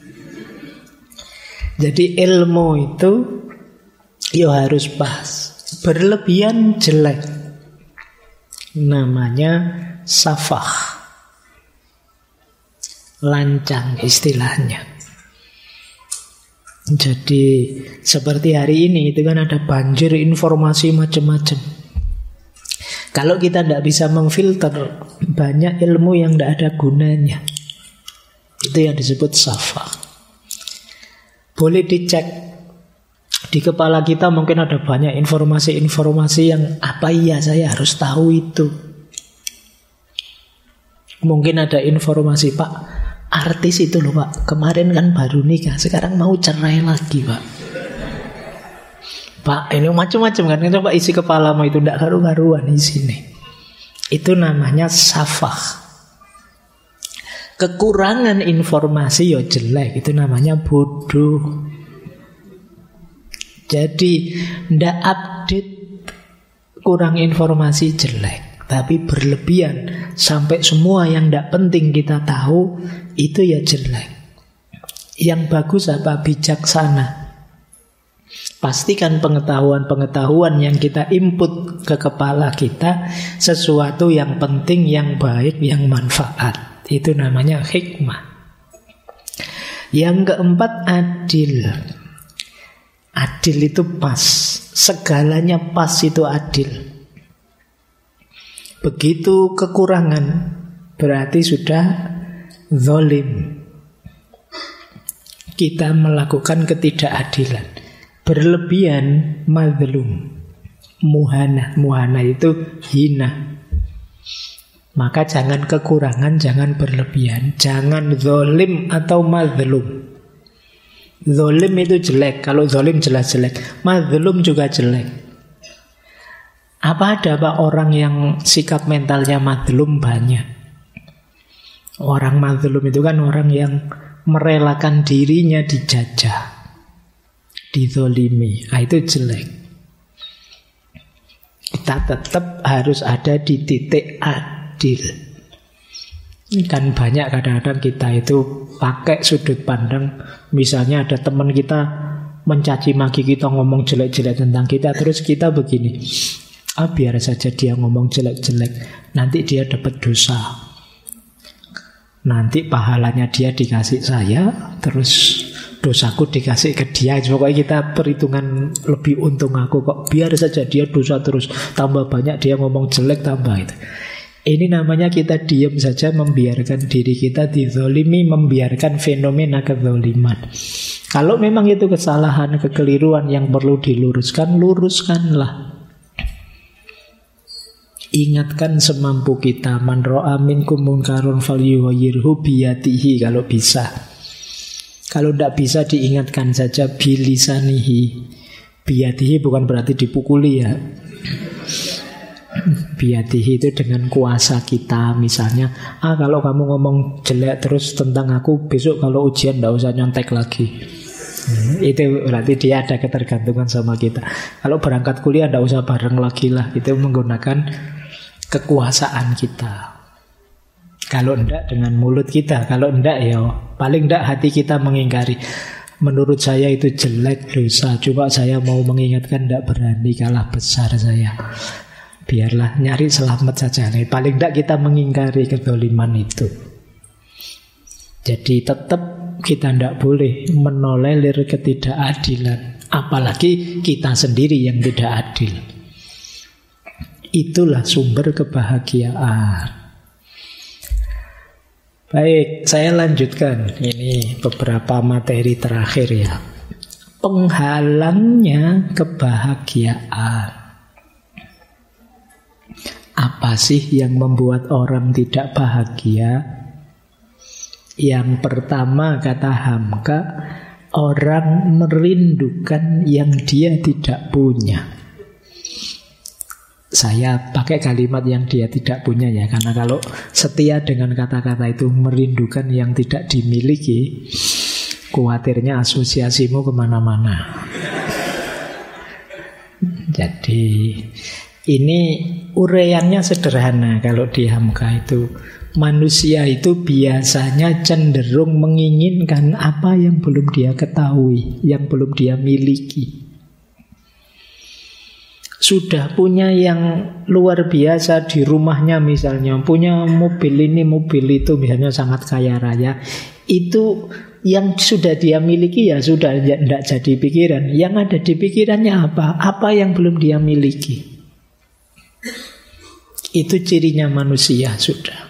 Jadi ilmu itu harus pas. Berlebihan jelek. Namanya safah. Lancang istilahnya. Jadi seperti hari ini itu kan ada banjir informasi macam-macam. Kalau kita tidak bisa memfilter, banyak ilmu yang tidak ada gunanya. Itu yang disebut safah. Boleh dicek. Di kepala kita mungkin ada banyak informasi-informasi yang apa iya saya harus tahu itu. Mungkin ada informasi, Pak, artis itu loh Pak, kemarin kan baru nikah, sekarang mau cerai lagi Pak. Pak, ini macam-macam kan, coba isi kepalamu itu tidak karu-karuan di sini. Itu namanya safah. Kekurangan informasi jelek, itu namanya bodoh. Jadi tidak update, kurang informasi jelek. Tapi berlebihan sampai semua yang tidak penting kita tahu, itu jelek. Yang bagus apa? Bijaksana. Pastikan pengetahuan-pengetahuan yang kita input ke kepala kita sesuatu yang penting, yang baik, yang manfaat. Itu namanya hikmah. Yang keempat, adil. Adil itu pas. Segalanya pas itu adil. Begitu kekurangan, berarti sudah zalim. Kita melakukan ketidakadilan. Berlebihan, mazlum. Muhana itu hina. Maka jangan kekurangan, jangan berlebihan. Jangan zalim atau mazlum. Zalim itu jelek. Kalau zalim jelas jelek. Mazlum juga jelek. Apa ada Pak orang yang sikap mentalnya mazlum banyak? Orang mazlum itu kan orang yang merelakan dirinya dijajah, dizolimi. Itu jelek. Kita tetap harus ada di titik adil. Kan banyak kadang-kadang kita itu pakai sudut pandang. Misalnya ada teman kita mencaci maki kita, ngomong jelek-jelek tentang kita, terus kita begini, biar saja dia ngomong jelek-jelek, nanti dia dapat dosa, nanti pahalanya dia dikasih saya, terus dosaku dikasih ke dia. Pokoknya kita perhitungan lebih untung aku kok, biar saja dia dosa terus, tambah banyak dia ngomong jelek, tambah itu. Ini namanya kita diam saja, membiarkan diri kita dizolimi, membiarkan fenomena kezoliman. Kalau memang itu kesalahan, kekeliruan yang perlu diluruskan, luruskanlah. Ingatkan semampu kita. Man ra'a minkum munkarun falyughayyirhu biyadihi kalau bisa. Kalau tidak bisa diingatkan saja bilisanihi. Biyadihi bukan berarti dipukuli ya. Biyadihi itu dengan kuasa kita. Misalnya, kalau kamu ngomong jelek terus tentang aku, besok kalau ujian tidak usah nyontek lagi. Itu berarti dia ada ketergantungan sama kita. Kalau berangkat kuliah tidak usah bareng lagi lah. Itu menggunakan kekuasaan kita. Kalau enggak dengan mulut kita. Kalau enggak ya paling enggak hati kita mengingkari. Menurut saya itu jelek, dosa. Cuma saya mau mengingatkan, enggak berani, kalah besar saya. Biarlah nyari selamat saja. Paling enggak kita mengingkari kedzaliman itu. Jadi tetap kita enggak boleh menolerir ketidakadilan. Apalagi kita sendiri yang tidak adil. Itulah sumber kebahagiaan. Baik, saya lanjutkan. Ini beberapa materi terakhir ya. Penghalangnya kebahagiaan. Apa sih yang membuat orang tidak bahagia? Yang pertama kata Hamka, orang merindukan yang dia tidak punya. Saya pakai kalimat yang dia tidak punya ya, karena kalau setia dengan kata-kata itu merindukan yang tidak dimiliki, khawatirnya asosiasimu kemana-mana. Jadi ini uraiannya sederhana kalau di Hamka itu. Manusia itu biasanya cenderung menginginkan apa yang belum dia ketahui, yang belum dia miliki. Sudah punya yang luar biasa di rumahnya misalnya, punya mobil ini, mobil itu, misalnya sangat kaya raya, itu yang sudah dia miliki ya sudah, tidak jadi pikiran. Yang ada di pikirannya apa? Apa yang belum dia miliki. Itu cirinya manusia sudah.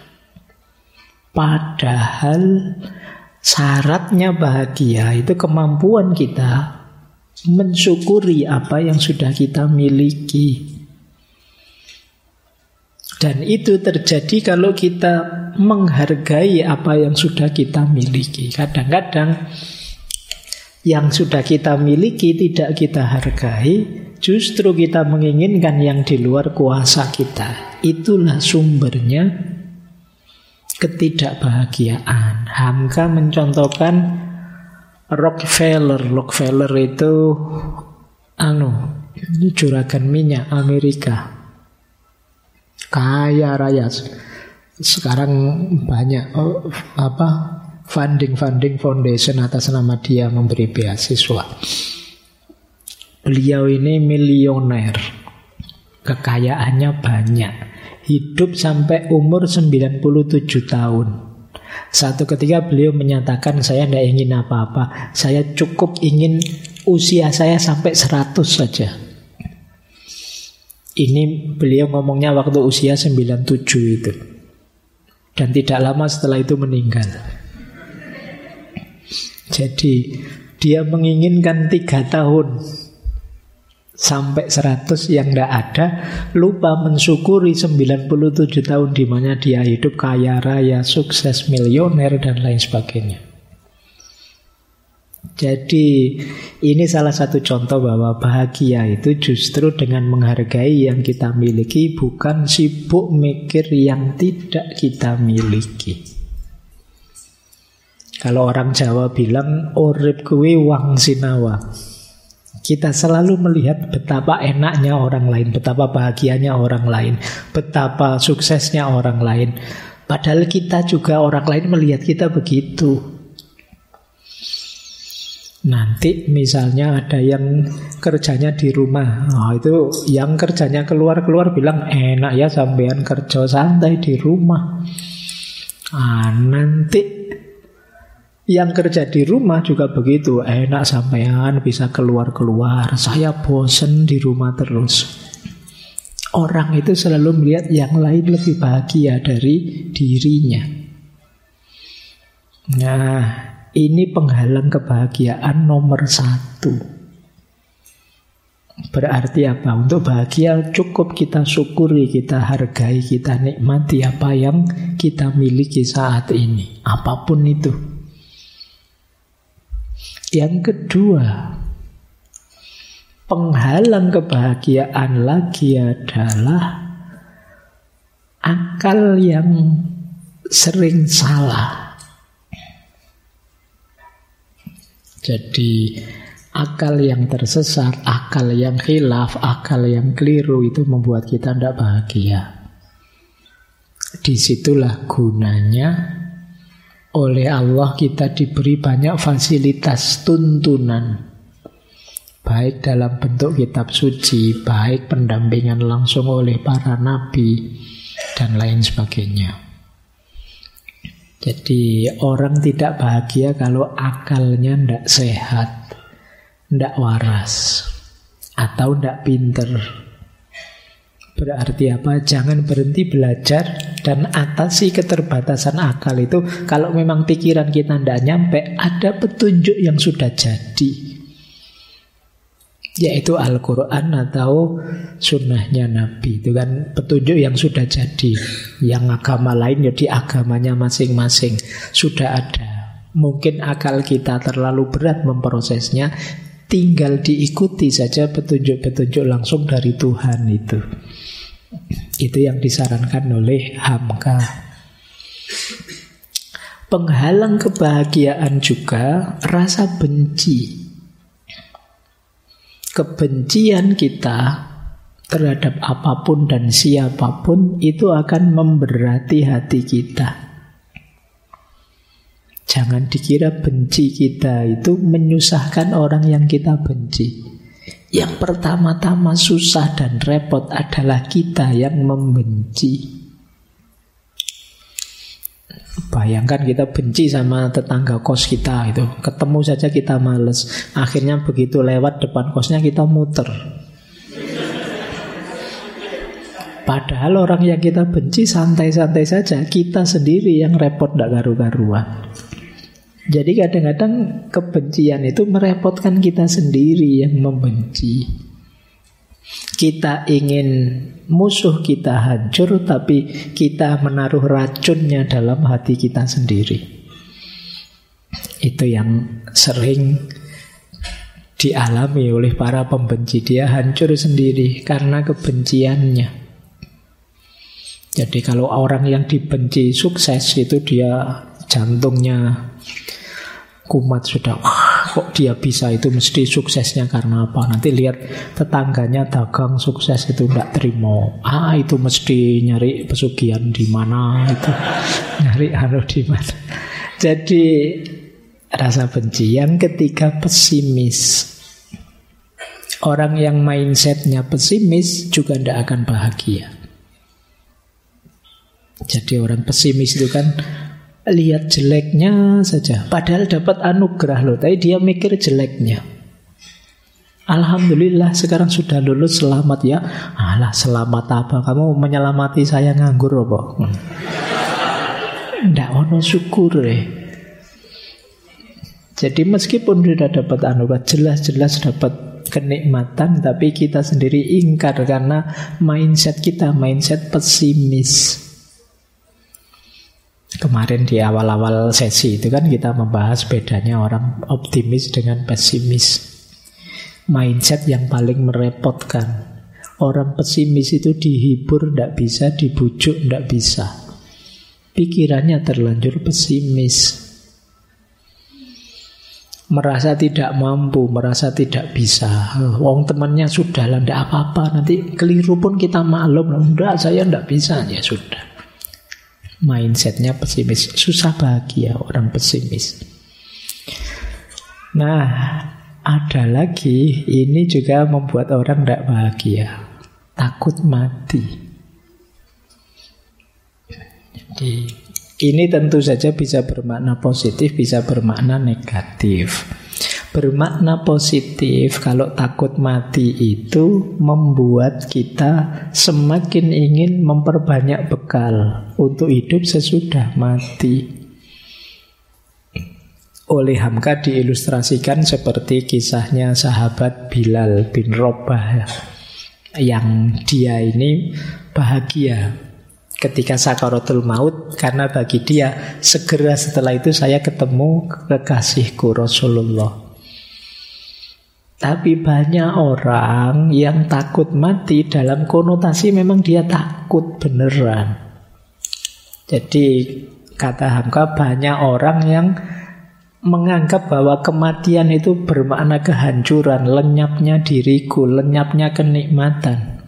Padahal syaratnya bahagia itu kemampuan kita mensyukuri apa yang sudah kita miliki. Dan itu terjadi kalau kita menghargai apa yang sudah kita miliki. Kadang-kadang yang sudah kita miliki tidak kita hargai, justru kita menginginkan yang di luar kuasa kita. Itulah sumbernya ketidakbahagiaan. Hamka mencontohkan Rockefeller itu juragan minyak Amerika, kaya raya. Sekarang banyak funding foundation atas nama dia memberi beasiswa. Beliau ini milioner, kekayaannya banyak, hidup sampai umur 97 tahun. Satu ketika beliau menyatakan, saya tidak ingin apa-apa, saya cukup ingin usia saya sampai 100 saja. Ini beliau ngomongnya waktu usia 97 itu. Dan tidak lama setelah itu meninggal. Jadi dia menginginkan 3 tahun sampai 100 yang tidak ada, lupa mensyukuri 97 tahun di mana dia hidup kaya raya, sukses, milioner dan lain sebagainya. Jadi ini salah satu contoh bahwa bahagia itu justru dengan menghargai yang kita miliki, bukan sibuk mikir yang tidak kita miliki. Kalau orang Jawa bilang urip kuwi wang sinawang. Kita selalu melihat betapa enaknya orang lain, betapa bahagianya orang lain, betapa suksesnya orang lain. Padahal kita juga, orang lain melihat kita begitu. Nanti misalnya ada yang kerjanya di rumah, itu yang kerjanya keluar-keluar bilang, enak ya sampean kerja santai di rumah. Nanti yang kerja di rumah juga begitu, enak sampean bisa keluar-keluar, saya bosen di rumah terus. Orang itu selalu melihat yang lain lebih bahagia dari dirinya. Nah, ini penghalang kebahagiaan nomor 1. Berarti apa? Untuk bahagia cukup kita syukuri, kita hargai, kita nikmati apa yang kita miliki saat ini, apapun itu. Yang kedua, penghalang kebahagiaan lagi adalah akal yang sering salah. Jadi akal yang tersesat, akal yang khilaf, akal yang keliru itu membuat kita tidak bahagia. Disitulah gunanya oleh Allah kita diberi banyak fasilitas tuntunan, baik dalam bentuk kitab suci, baik pendampingan langsung oleh para nabi, dan lain sebagainya. Jadi orang tidak bahagia kalau akalnya tidak sehat, tidak waras, atau tidak pinter. Berarti apa? Jangan berhenti belajar dan atasi keterbatasan akal itu. Kalau memang pikiran kita tidak nyampe, ada petunjuk yang sudah jadi, yaitu Al-Quran atau sunnahnya Nabi. Itu kan petunjuk yang sudah jadi. Yang agama lain jadi agamanya masing-masing, sudah ada. Mungkin akal kita terlalu berat memprosesnya, tinggal diikuti saja petunjuk-petunjuk langsung dari Tuhan itu. Itu yang disarankan oleh Hamka. Penghalang kebahagiaan juga rasa benci. Kebencian kita terhadap apapun dan siapapun itu akan memberati hati kita. Jangan dikira benci kita itu menyusahkan orang yang kita benci. Yang pertama-tama susah dan repot adalah kita yang membenci. Bayangkan kita benci sama tetangga kos kita itu, ketemu saja kita males. Akhirnya begitu lewat depan kosnya kita muter. Padahal orang yang kita benci santai-santai saja, kita sendiri yang repot tidak karu-karuan. Jadi kadang-kadang kebencian itu merepotkan kita sendiri yang membenci. Kita ingin musuh kita hancur, tapi kita menaruh racunnya dalam hati kita sendiri. Itu yang sering dialami oleh para pembenci. Dia hancur sendiri karena kebenciannya. Jadi kalau orang yang dibenci sukses itu dia jantungnya kumat sudah. Wah, kok dia bisa, itu mesti suksesnya karena apa? Nanti lihat tetangganya dagang sukses itu tidak terima. Itu mesti nyari pesugihan di mana itu. Nyari di mana. Jadi rasa benci. Yang ketiga, pesimis. Orang yang mindsetnya pesimis juga tidak akan bahagia. Jadi orang pesimis itu kan lihat jeleknya saja, padahal dapat anugerah loh, tapi dia mikir jeleknya. Alhamdulillah sekarang sudah lulus, selamat ya. Alah, selamat apa? Kamu menyelamati saya nganggur apa? Ndak ono syukur Jadi meskipun sudah dapat anugerah, jelas-jelas dapat kenikmatan, tapi kita sendiri ingkar karena mindset kita mindset pesimis. Kemarin di awal-awal sesi itu kan kita membahas bedanya orang optimis dengan pesimis. Mindset yang paling merepotkan. Orang pesimis itu dihibur tidak bisa, dibujuk tidak bisa. Pikirannya terlanjur pesimis. Merasa tidak mampu, merasa tidak bisa. Wong temannya sudah lah, tidak apa-apa. Nanti keliru pun kita maklum. Tidak, saya tidak bisa, ya sudah. Mindsetnya pesimis, susah bahagia orang pesimis. Nah, ada lagi, ini juga membuat orang tidak bahagia, takut mati. Jadi ini tentu saja bisa bermakna positif, bisa bermakna negatif. Bermakna positif, kalau takut mati itu membuat kita semakin ingin memperbanyak bekal untuk hidup sesudah mati. oleh Hamka diilustrasikan seperti kisahnya sahabat Bilal bin Rabah, yang dia ini bahagia ketika sakaratul maut, karena bagi dia segera setelah itu saya ketemu kekasihku Rasulullah. Tapi banyak orang yang takut mati dalam konotasi memang dia takut beneran. Jadi kata Hamka, banyak orang yang menganggap bahwa kematian itu bermakna kehancuran, lenyapnya diriku, lenyapnya kenikmatan.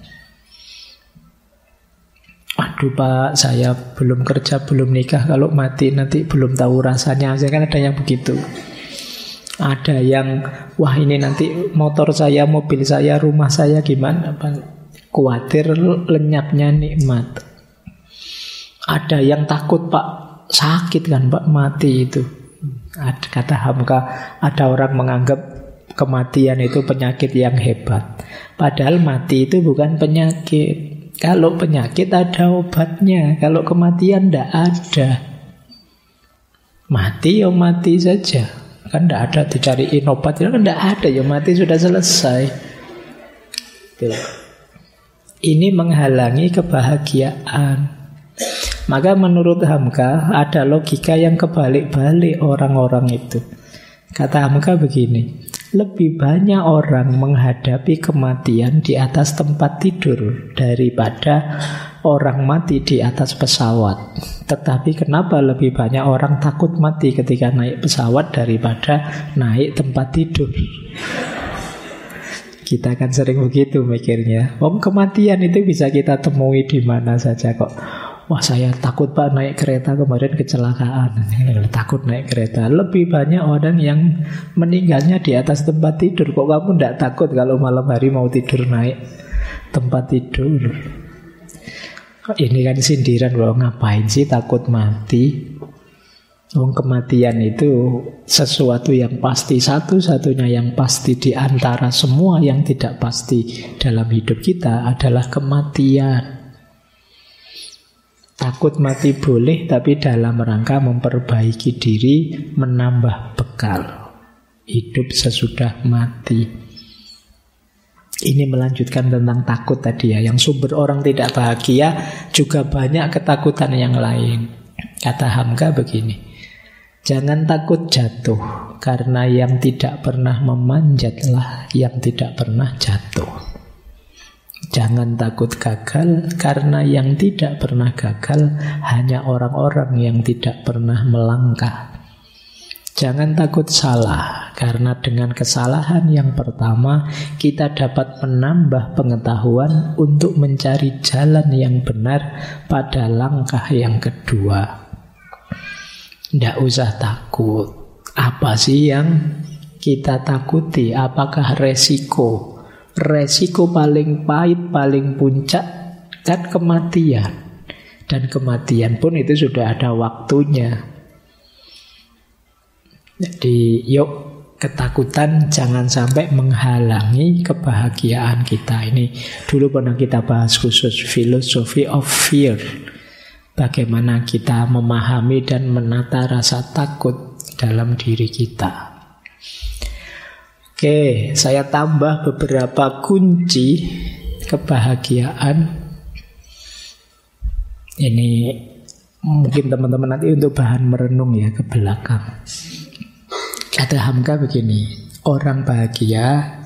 Aduh Pak, saya belum kerja, belum nikah, kalau mati nanti belum tahu rasanya. Kan ada yang begitu. Ada yang, wah ini nanti motor saya, mobil saya, rumah saya gimana? Khawatir lenyapnya nikmat. Ada yang takut Pak, sakit kan Pak mati itu. Kata Hamka, ada orang menganggap kematian itu penyakit yang hebat. Padahal mati itu bukan penyakit. Kalau penyakit ada obatnya, kalau kematian tidak ada. Mati ya mati saja. Kan tidak ada dicariin obat, kan tidak ada, ya mati sudah selesai. Ini menghalangi kebahagiaan. Maka menurut Hamka ada logika yang kebalik-balik orang-orang itu. Kata Hamka begini, lebih banyak orang menghadapi kematian di atas tempat tidur daripada orang mati di atas pesawat. Tetapi kenapa lebih banyak orang takut mati ketika naik pesawat daripada naik tempat tidur? Kita kan sering begitu mikirnya. Kematian itu bisa kita temui di mana saja kok. Wah saya takut Pak naik kereta, kemarin kecelakaan. Takut naik kereta. Lebih banyak orang yang meninggalnya di atas tempat tidur. Kok kamu tidak takut kalau malam hari mau tidur naik tempat tidur? Ini kan sindiran, bahwa ngapain sih takut mati? Kematian itu sesuatu yang pasti, satu-satunya yang pasti di antara semua yang tidak pasti dalam hidup kita adalah kematian. Takut mati boleh, tapi dalam rangka memperbaiki diri, menambah bekal hidup sesudah mati. Ini melanjutkan tentang takut tadi ya. Yang sumber orang tidak bahagia juga banyak ketakutan yang lain. Kata Hamka begini, jangan takut jatuh, karena yang tidak pernah memanjatlah yang tidak pernah jatuh. Jangan takut gagal, karena yang tidak pernah gagal hanya orang-orang yang tidak pernah melangkah. Jangan takut salah, karena dengan kesalahan yang pertama kita dapat menambah pengetahuan untuk mencari jalan yang benar pada langkah yang kedua. Tidak usah takut. Apa sih yang kita takuti? Apakah resiko? Resiko paling pahit, paling puncak kan kematian. Dan kematian pun itu sudah ada waktunya. Jadi yuk, ketakutan jangan sampai menghalangi kebahagiaan kita. Ini dulu pernah kita bahas khusus, philosophy of fear. Bagaimana kita memahami dan menata rasa takut dalam diri kita. Oke, saya tambah beberapa kunci kebahagiaan. Ini mungkin teman-teman nanti untuk bahan merenung ya ke belakang. Kata Hamka begini, orang bahagia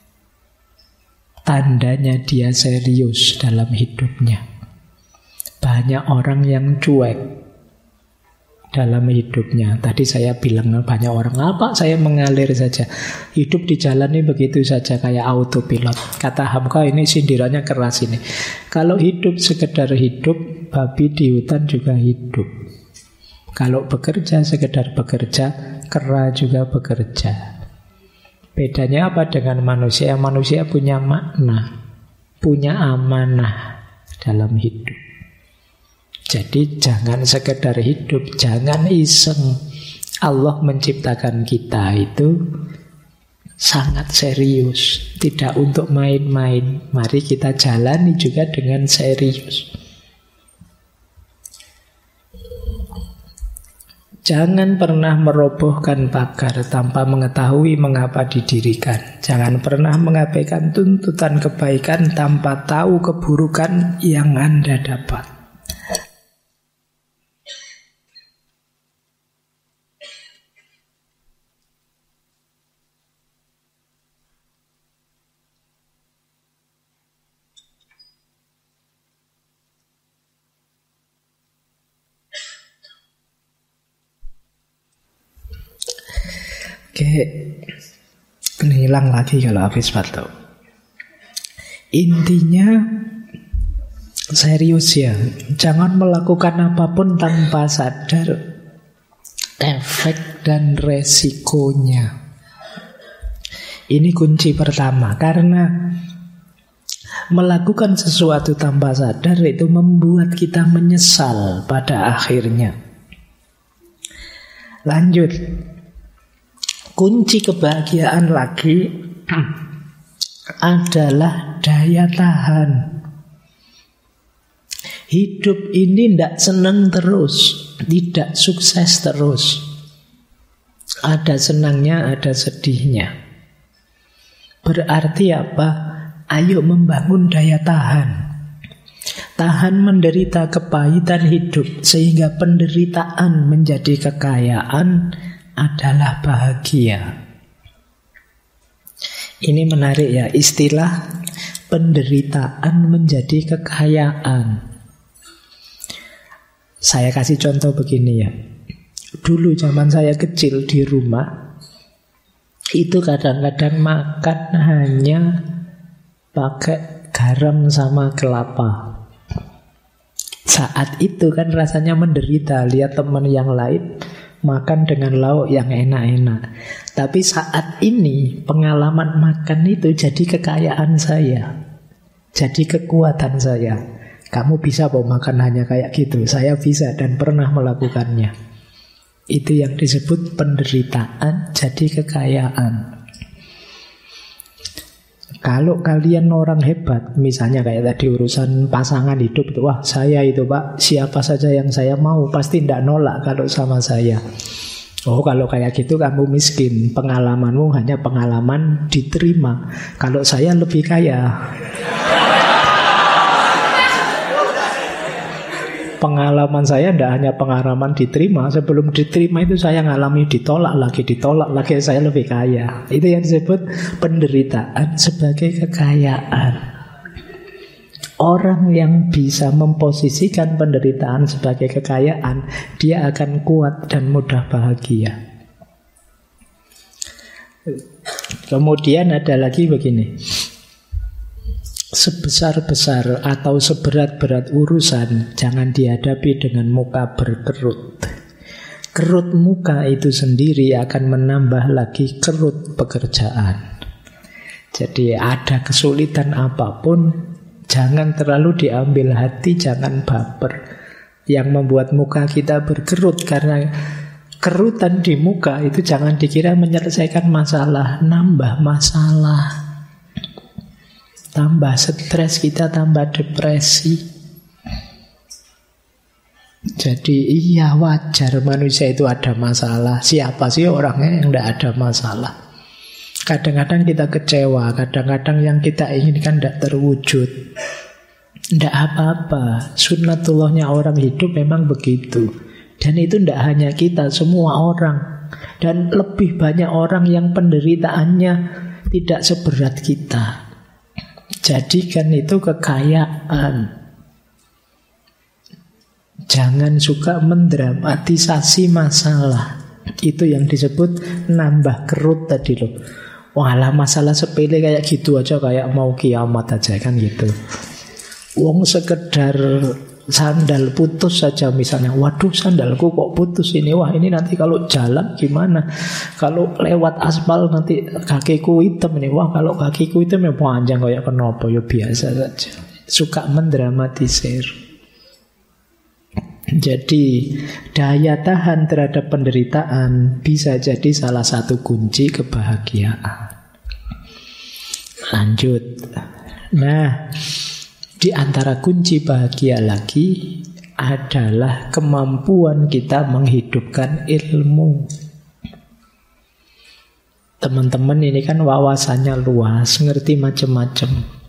tandanya dia serius dalam hidupnya. Banyak orang yang cuek dalam hidupnya. Tadi saya bilang banyak orang, apa saya mengalir saja. Hidup dijalani begitu saja kayak autopilot. Kata Hamka, ini sindirannya keras ini. Kalau hidup sekedar hidup, babi di hutan juga hidup. Kalau bekerja sekedar bekerja, kera juga bekerja. Bedanya apa dengan manusia? Manusia punya makna, punya amanah dalam hidup. Jadi jangan sekedar hidup, jangan iseng. Allah menciptakan kita itu sangat serius, tidak untuk main-main. Mari kita jalani juga dengan serius. Jangan pernah merobohkan pagar tanpa mengetahui mengapa didirikan. Jangan pernah mengabaikan tuntutan kebaikan tanpa tahu keburukan yang Anda dapat. Oke, ini hilang lagi kalau habis batuk. Intinya serius ya, jangan melakukan apapun tanpa sadar efek dan resikonya. Ini kunci pertama, karena melakukan sesuatu tanpa sadar itu membuat kita menyesal pada akhirnya. Lanjut. Kunci kebahagiaan lagi adalah daya tahan. Hidup ini tidak senang terus, tidak sukses terus. Ada senangnya, ada sedihnya. Berarti apa? Ayo membangun daya tahan. Tahan menderita kepahitan hidup, sehingga penderitaan menjadi kekayaan adalah bahagia. Ini menarik ya, istilah penderitaan menjadi kekayaan. Saya kasih contoh begini ya. Dulu zaman saya kecil di rumah, itu kadang-kadang makan hanya pakai garam sama kelapa. Saat itu kan rasanya menderita, lihat teman yang lain makan dengan lauk yang enak-enak. Tapi saat ini pengalaman makan itu jadi kekayaan saya, jadi kekuatan saya. Kamu bisa makan hanya kayak gitu. Saya bisa dan pernah melakukannya. Itu yang disebut penderitaan jadi kekayaan. Kalau kalian orang hebat, misalnya kayak tadi urusan pasangan hidup itu, wah saya itu Pak, siapa saja yang saya mau pasti tidak nolak kalau sama saya. Oh kalau kayak gitu kamu miskin, pengalamanmu hanya pengalaman diterima. Kalau saya lebih kaya. Pengalaman saya tidak hanya pengalaman diterima. Sebelum diterima itu saya ngalami ditolak lagi, saya lebih kaya. Itu yang disebut penderitaan sebagai kekayaan. Orang yang bisa memposisikan penderitaan sebagai kekayaan, dia akan kuat dan mudah bahagia. Kemudian ada lagi begini. Sebesar-besar atau seberat-berat urusan jangan dihadapi dengan muka berkerut. Kerut muka itu sendiri akan menambah lagi kerut pekerjaan. Jadi ada kesulitan apapun, jangan terlalu diambil hati, jangan baper. Yang membuat muka kita berkerut, karena kerutan di muka itu jangan dikira menyelesaikan masalah, nambah masalah. Tambah stres kita, tambah depresi. Jadi iya wajar manusia itu ada masalah. Siapa sih orangnya yang tidak ada masalah? Kadang-kadang kita kecewa, kadang-kadang yang kita inginkan tidak terwujud. Tidak apa-apa. Sunnatullahnya orang hidup memang begitu. Dan itu tidak hanya kita, semua orang. Dan lebih banyak orang yang penderitaannya tidak seberat kita. Jadikan itu kekayaan. Jangan suka mendramatisasi masalah. Itu yang disebut nambah kerut tadi loh. Walah masalah sepele kayak gitu aja, kayak mau kiamat aja kan gitu. Wong sekedar sandal putus saja misalnya, waduh sandalku kok putus ini, wah ini nanti kalau jalan gimana, kalau lewat aspal nanti kakiku hitam ini, wah kalau kakiku hitam ya panjang kayak kenapa, ya biasa saja. Suka mendramatisir. Jadi daya tahan terhadap penderitaan bisa jadi salah satu kunci kebahagiaan. Lanjut. Nah, di antara kunci bahagia lagi adalah kemampuan kita menghidupkan ilmu. Teman-teman ini kan wawasannya luas, ngerti macam-macam.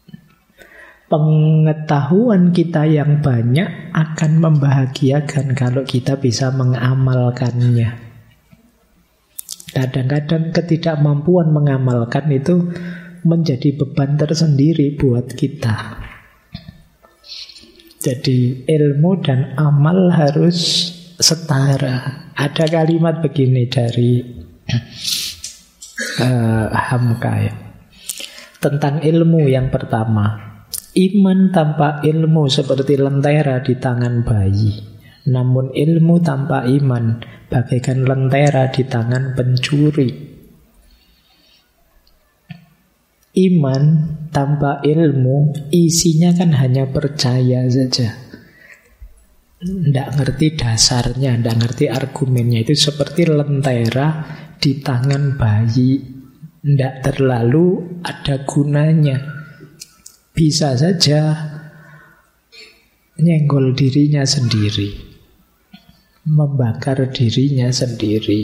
Pengetahuan kita yang banyak akan membahagiakan kalau kita bisa mengamalkannya. Kadang-kadang ketidakmampuan mengamalkan itu menjadi beban tersendiri buat kita. Jadi ilmu dan amal harus setara. Ada kalimat begini dari Hamka ya, tentang ilmu yang pertama. Iman tanpa ilmu seperti lentera di tangan bayi. Namun ilmu tanpa iman bagaikan lentera di tangan pencuri. Iman tanpa ilmu isinya kan hanya percaya saja. Tidak ngerti dasarnya, tidak ngerti argumennya. Itu seperti lentera di tangan bayi, tidak terlalu ada gunanya. Bisa saja nyenggol dirinya sendiri, membakar dirinya sendiri.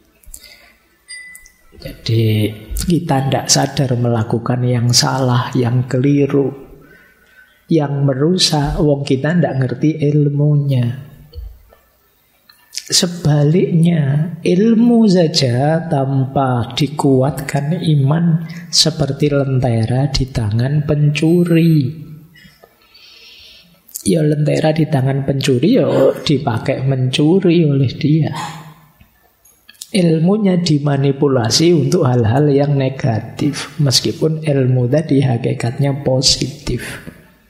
Jadi kita tidak sadar melakukan yang salah, yang keliru, yang merusak. Wong kita tidak ngerti ilmunya. Sebaliknya, ilmu saja tanpa dikuatkan iman seperti lentera di tangan pencuri. Ya lentera di tangan pencuri ya dipakai mencuri oleh dia. Ilmunya dimanipulasi untuk hal-hal yang negatif, meskipun ilmu tadi hakikatnya positif.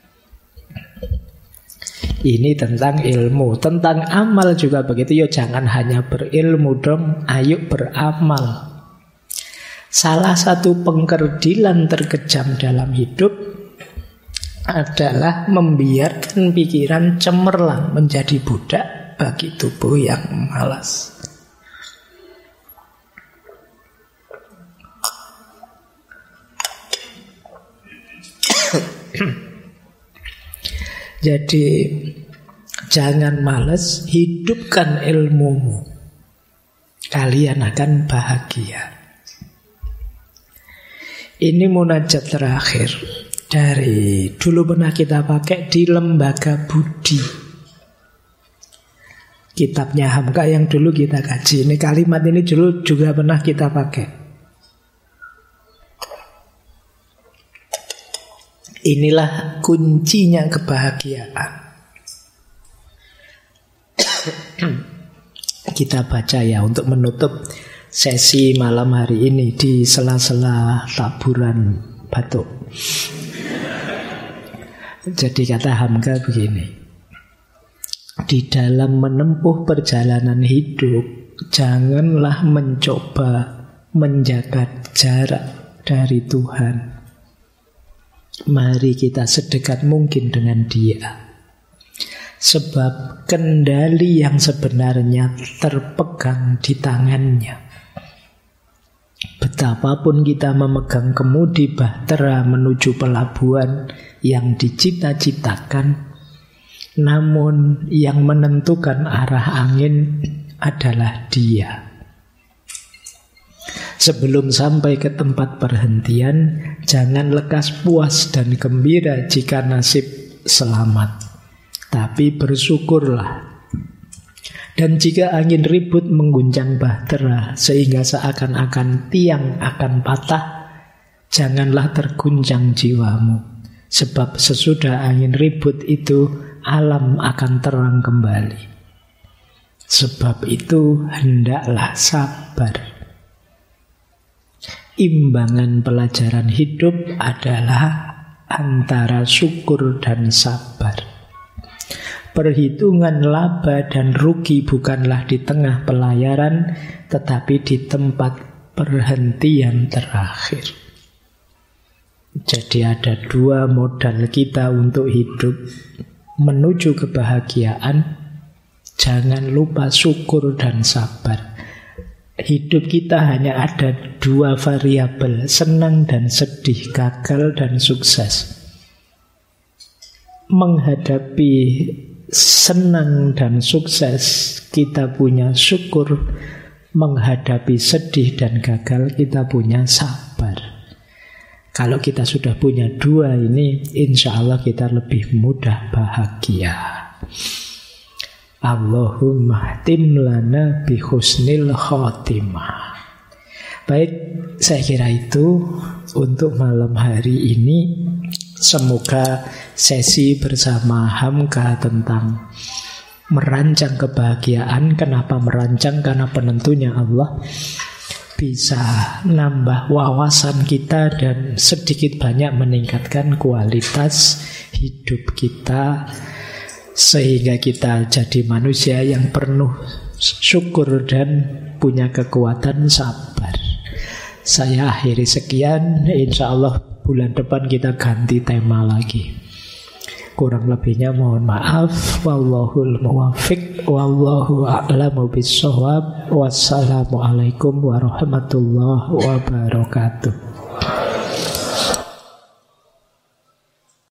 Ini tentang ilmu. Tentang amal juga begitu. Yo jangan hanya berilmu dong, ayo beramal. Salah satu pengkerdilan terkejam dalam hidup adalah membiarkan pikiran cemerlang menjadi budak bagi tubuh yang malas. Jadi jangan malas, hidupkan ilmumu. Kalian akan bahagia. Ini munajat terakhir dari dulu pernah kita pakai di Lembaga Budi. Kitabnya Hamka yang dulu kita kaji. Ini kalimat ini dulu juga pernah kita pakai. Inilah kuncinya kebahagiaan. Kita baca ya untuk menutup sesi malam hari ini di sela-sela taburan batuk. Jadi kata Hamka begini: di dalam menempuh perjalanan hidup, janganlah mencoba menjaga jarak dari Tuhan. Mari kita sedekat mungkin dengan Dia. Sebab kendali yang sebenarnya terpegang di tangannya. Betapapun kita memegang kemudi bahtera menuju pelabuhan yang dicita-citakan, namun yang menentukan arah angin adalah Dia. Sebelum sampai ke tempat perhentian, jangan lekas puas dan gembira jika nasib selamat, tapi bersyukurlah. Dan jika angin ribut mengguncang bahtera sehingga seakan-akan tiang akan patah, janganlah terguncang jiwamu. Sebab sesudah angin ribut itu, alam akan terang kembali. Sebab itu hendaklah sabar. Imbangan pelajaran hidup adalah antara syukur dan sabar. Perhitungan laba dan rugi bukanlah di tengah pelayaran, tetapi di tempat perhentian terakhir. Jadi ada dua modal kita untuk hidup. Menuju kebahagiaan, jangan lupa syukur dan sabar. Hidup kita hanya ada dua variabel, senang dan sedih, gagal dan sukses. Menghadapi senang dan sukses, kita punya syukur. Menghadapi sedih dan gagal, kita punya sabar. Kalau kita sudah punya dua ini, insya Allah kita lebih mudah bahagia. Allahumma tim lana bi husnil khotimah. Baik, saya kira itu untuk malam hari ini. Semoga sesi bersama Hamka tentang merancang kebahagiaan. Kenapa merancang? Karena penentunya Allah. Bisa nambah wawasan kita dan sedikit banyak meningkatkan kualitas hidup kita, sehingga kita jadi manusia yang penuh syukur dan punya kekuatan sabar. Saya akhiri sekian. Insya Allah bulan depan kita ganti tema lagi. Kurang lebihnya mohon maaf. Wallahul muwaffiq, wallahu a'lamu bissawab. Wassalamualaikum warahmatullahi wabarakatuh.